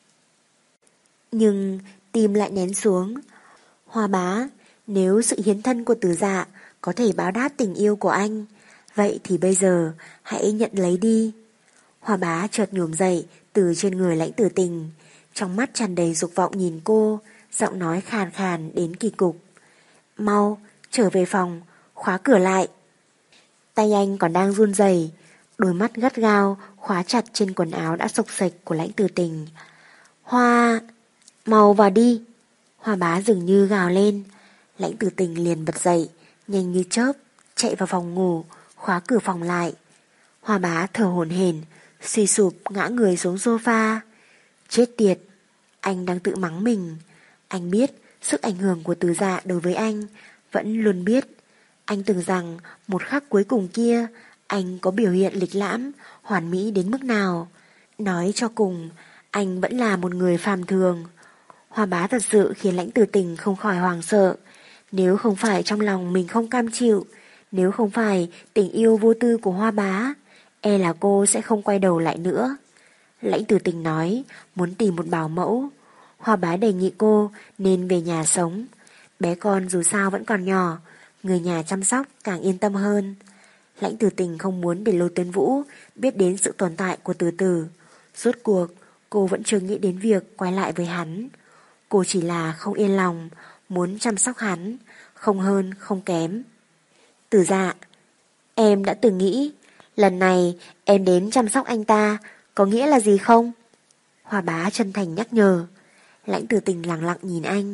Nhưng tim lại nén xuống. Hoa bá, nếu sự hiến thân của Tử Dạ có thể báo đáp tình yêu của anh, vậy thì bây giờ hãy nhận lấy đi. Hoa bá chợt nhổm dậy từ trên người Lãnh Tử Tình, trong mắt tràn đầy dục vọng nhìn cô, giọng nói khàn khàn đến kỳ cục. Mau, trở về phòng, khóa cửa lại. Tay anh còn đang run rẩy, đôi mắt gắt gao khóa chặt trên quần áo đã xộc xệch của Lãnh Tử Tình. Hoa, mau vào đi. Hoa bá dường như gào lên. Lãnh Tử Tình liền bật dậy, nhanh như chớp chạy vào phòng ngủ, khóa cửa phòng lại. Hoa bá thở hổn hển, suy sụp ngã người xuống sofa. Chết tiệt, anh đang tự mắng mình. Anh biết sức ảnh hưởng của Từ Dạ đối với anh, vẫn luôn biết. Anh tưởng rằng một khắc cuối cùng kia anh có biểu hiện lịch lãm, hoàn mỹ đến mức nào. Nói cho cùng, anh vẫn là một người phàm thường. Hoa bá thật sự khiến Lãnh Tử Tình không khỏi hoàng sợ. Nếu không phải trong lòng mình không cam chịu, nếu không phải tình yêu vô tư của Hoa bá, e là cô sẽ không quay đầu lại nữa. Lãnh Tử Tình nói muốn tìm một bảo mẫu. Hoa bá đề nghị cô nên về nhà sống. Bé con dù sao vẫn còn nhỏ, người nhà chăm sóc càng yên tâm hơn. Lãnh Tử Tình không muốn để Lô Tuấn Vũ biết đến sự tồn tại của Từ Từ. Rốt cuộc cô vẫn chưa nghĩ đến việc quay lại với hắn. Cô chỉ là không yên lòng, muốn chăm sóc hắn, không hơn không kém. Từ Dạ, em đã từng nghĩ lần này em đến chăm sóc anh ta có nghĩa là gì không? Hoa bá chân thành nhắc nhở. Lãnh Tử Tình lặng lặng nhìn anh.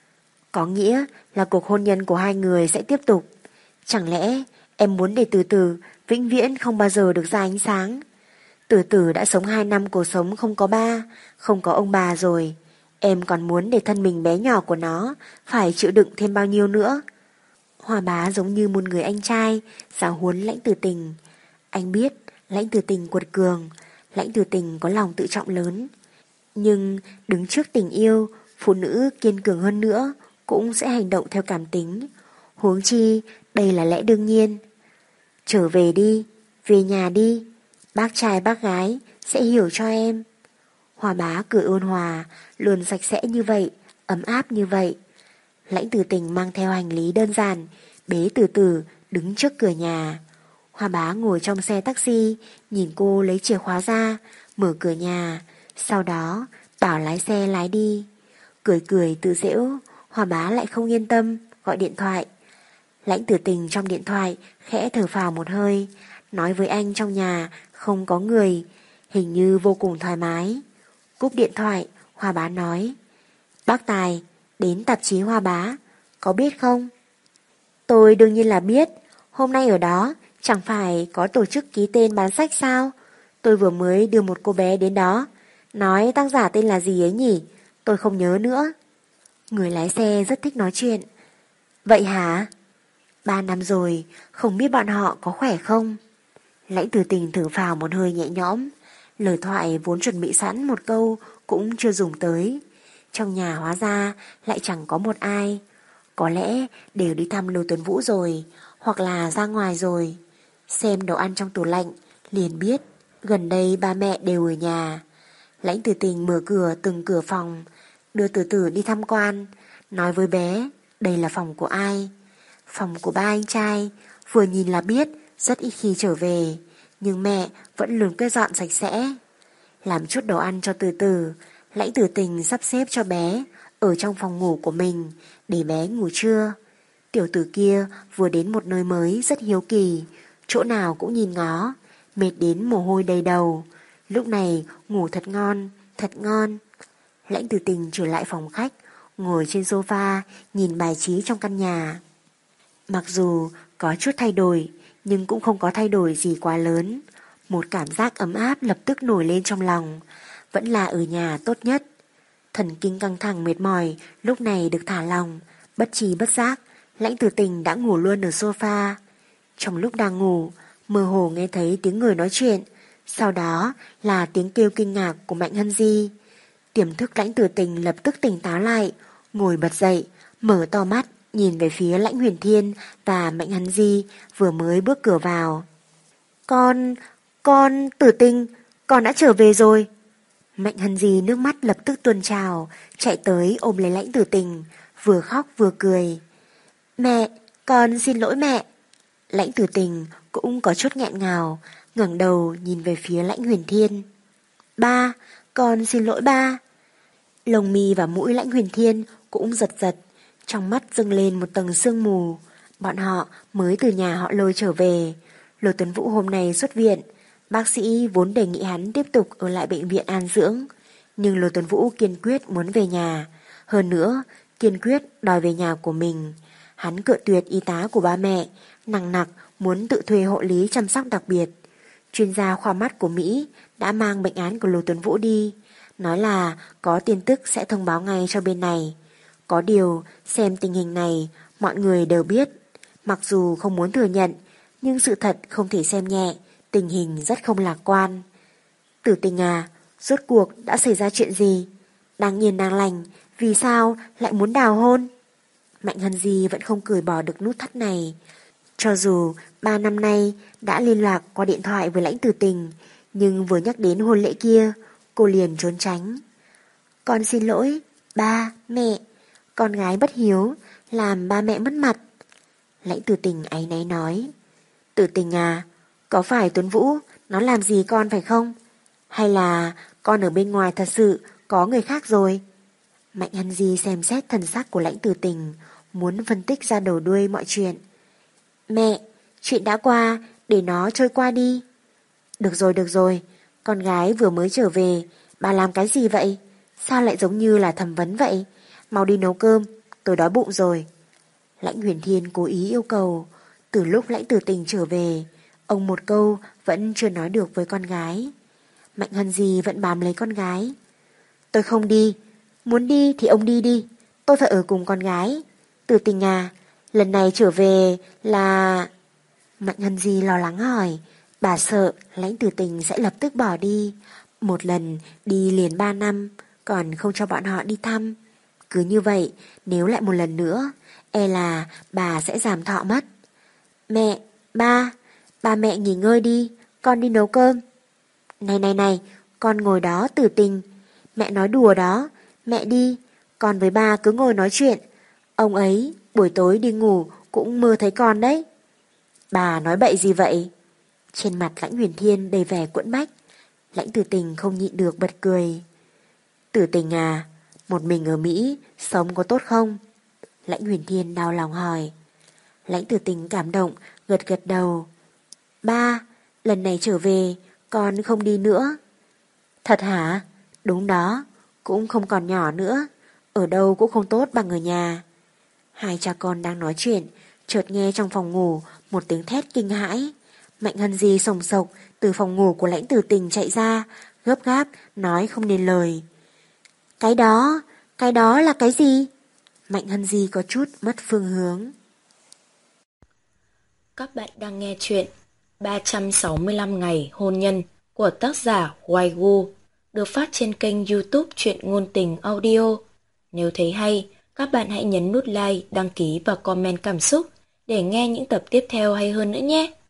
Có nghĩa là cuộc hôn nhân của hai người sẽ tiếp tục. Chẳng lẽ em muốn để Từ Từ vĩnh viễn không bao giờ được ra ánh sáng? Từ Từ đã sống hai năm cuộc sống không có ba, không có ông bà rồi. Em còn muốn để thân mình bé nhỏ của nó phải chịu đựng thêm bao nhiêu nữa? Hoa bá giống như một người anh trai giáo huấn Lãnh Tử Tình. Anh biết Lãnh Tử Tình quật cường, Lãnh Tử Tình có lòng tự trọng lớn. Nhưng đứng trước tình yêu, phụ nữ kiên cường hơn nữa cũng sẽ hành động theo cảm tính. Huống chi đây là lẽ đương nhiên. Trở về đi, về nhà đi, bác trai bác gái sẽ hiểu cho em. Hoa bá cười ôn hòa, luôn sạch sẽ như vậy, ấm áp như vậy. Lãnh Tử Tình mang theo hành lý đơn giản, bế Từ Từ đứng trước cửa nhà. Hoa bá ngồi trong xe taxi, nhìn cô lấy chìa khóa ra, mở cửa nhà, sau đó bảo lái xe lái đi. Cười cười tự giễu, Hoa bá lại không yên tâm, gọi điện thoại. Lãnh Tử Tình trong điện thoại khẽ thở phào một hơi, nói với anh trong nhà không có người, hình như vô cùng thoải mái. Cúp điện thoại, Hoa bá nói, bác Tài, đến tạp chí Hoa Bá, có biết không? Tôi đương nhiên là biết, hôm nay ở đó chẳng phải có tổ chức ký tên bán sách sao? Tôi vừa mới đưa một cô bé đến đó, nói tác giả tên là gì ấy nhỉ? Tôi không nhớ nữa. Người lái xe rất thích nói chuyện. Vậy hả? Ba năm rồi, không biết bọn họ có khỏe không? Lãnh Tử Tình thở phào một hơi nhẹ nhõm. Lời thoại vốn chuẩn bị sẵn một câu cũng chưa dùng tới. Trong nhà hóa ra lại chẳng có một ai. Có lẽ đều đi thăm Lưu Tuấn Vũ rồi, hoặc là ra ngoài rồi. Xem đồ ăn trong tủ lạnh, liền biết gần đây ba mẹ đều ở nhà. Lãnh Tử Tình mở cửa từng cửa phòng, đưa Tử Tử đi tham quan, nói với bé đây là phòng của ai. Phòng của ba anh trai, vừa nhìn là biết rất ít khi trở về, nhưng mẹ vẫn luôn quét dọn sạch sẽ. Làm chút đồ ăn cho Tử Tử, Lãnh Tử Tình sắp xếp cho bé ở trong phòng ngủ của mình để bé ngủ trưa. Tiểu tử kia vừa đến một nơi mới rất hiếu kỳ, chỗ nào cũng nhìn ngó, mệt đến mồ hôi đầy đầu. Lúc này ngủ thật ngon, thật ngon. Lãnh Tử Tình trở lại phòng khách, ngồi trên sofa nhìn bài trí trong căn nhà. Mặc dù có chút thay đổi, nhưng cũng không có thay đổi gì quá lớn. Một cảm giác ấm áp lập tức nổi lên trong lòng. Vẫn là ở nhà tốt nhất. Thần kinh căng thẳng mệt mỏi lúc này được thả lòng. Bất trí bất giác, Lãnh Tử Tình đã ngủ luôn ở sofa. Trong lúc đang ngủ, mơ hồ nghe thấy tiếng người nói chuyện. Sau đó là tiếng kêu kinh ngạc của Mạnh Hân Di. Tiềm thức Lãnh Tử Tình lập tức tỉnh táo lại, ngồi bật dậy, mở to mắt, nhìn về phía Lãnh Huyền Thiên và Mạnh Hân Di vừa mới bước cửa vào. Con, con, Tử Tình, con đã trở về rồi. Mạnh Hân Di nước mắt lập tức tuôn trào, chạy tới ôm lấy Lãnh Tử Tình, vừa khóc vừa cười. Mẹ, con xin lỗi mẹ. Lãnh Tử Tình cũng có chút nghẹn ngào, ngẩng đầu nhìn về phía Lãnh Huyền Thiên. Ba, con xin lỗi ba. Lồng mi và mũi Lãnh Huyền Thiên cũng giật giật, trong mắt dâng lên một tầng sương mù. Bọn họ mới từ nhà họ Lôi trở về. Lôi Tuấn Vũ hôm nay xuất viện. Bác sĩ vốn đề nghị hắn tiếp tục ở lại bệnh viện an dưỡng, nhưng Lôi Tuấn Vũ kiên quyết muốn về nhà. Hơn nữa, kiên quyết đòi về nhà của mình. Hắn cự tuyệt y tá của ba mẹ, nặng nặc muốn tự thuê hộ lý chăm sóc đặc biệt. Chuyên gia khoa mắt của Mỹ đã mang bệnh án của Lôi Tuấn Vũ đi, nói là có tin tức sẽ thông báo ngay cho bên này. Có điều, xem tình hình này, mọi người đều biết. Mặc dù không muốn thừa nhận, nhưng sự thật không thể xem nhẹ, tình hình rất không lạc quan. Tử Tình à, rốt cuộc đã xảy ra chuyện gì? Đang yên đang lành, vì sao lại muốn đào hôn? Mạnh Hân Di vẫn không cởi bỏ được nút thắt này. Cho dù ba năm nay đã liên lạc qua điện thoại với Lãnh Tử Tình, nhưng vừa nhắc đến hôn lễ kia, cô liền trốn tránh. Con xin lỗi, ba, mẹ. Con gái bất hiếu, làm ba mẹ mất mặt. Lãnh Tử Tình áy náy nói. Tử Tình à, có phải Tuấn Vũ nó làm gì con phải không? Hay là con ở bên ngoài thật sự có người khác rồi? Mạnh Hân Di xem xét thần sắc của Lãnh Tử Tình, muốn phân tích ra đầu đuôi mọi chuyện. Mẹ, chuyện đã qua, để nó trôi qua đi. Được rồi, được rồi, con gái vừa mới trở về, bà làm cái gì vậy? Sao lại giống như là thẩm vấn vậy? Mau đi nấu cơm, tôi đói bụng rồi. Lãnh Huyền Thiên cố ý yêu cầu. Từ lúc Lãnh Tử Tình trở về, ông một câu vẫn chưa nói được với con gái. Mạnh Hân Di vẫn bám lấy con gái. Tôi không đi, muốn đi thì ông đi đi, tôi phải ở cùng con gái. Tử Tình à, lần này trở về là... Mạnh Hân Di lo lắng hỏi. Bà sợ Lãnh Tử Tình sẽ lập tức bỏ đi. Một lần đi liền ba năm, còn không cho bọn họ đi thăm. Cứ như vậy, nếu lại một lần nữa, e là bà sẽ giảm thọ mất. Mẹ, ba, ba mẹ nghỉ ngơi đi, con đi nấu cơm. Này này này, con ngồi đó Tử Tình. Mẹ nói đùa đó, mẹ đi, con với ba cứ ngồi nói chuyện. Ông ấy buổi tối đi ngủ cũng mơ thấy con đấy. Bà nói bậy gì vậy? Trên mặt Lãnh Huyền Thiên đầy vẻ quẫn bách. Lãnh Tử Tình không nhịn được bật cười. Tử Tình à, một mình ở Mỹ sống có tốt không? Lãnh Huyền Thiên đau lòng hỏi. Lãnh Tử Tình cảm động, gật gật đầu. Ba, lần này trở về, con không đi nữa. Thật hả? Đúng đó, cũng không còn nhỏ nữa. ở đâu cũng không tốt bằng ở nhà. Hai cha con đang nói chuyện, chợt nghe trong phòng ngủ một tiếng thét kinh hãi. Mạnh Hân Di sồng sộc từ phòng ngủ của Lãnh Tử Tình chạy ra, gấp gáp nói không nên lời. Cái đó, cái đó là cái gì? Mạnh Hân Di có chút mất phương hướng. Các bạn đang nghe chuyện ba trăm sáu mươi lăm ngày hôn nhân của tác giả Hoài Gu, được phát trên kênh YouTube Truyện Ngôn Tình Audio. Nếu thấy hay, các bạn hãy nhấn nút like, đăng ký và comment cảm xúc để nghe những tập tiếp theo hay hơn nữa nhé.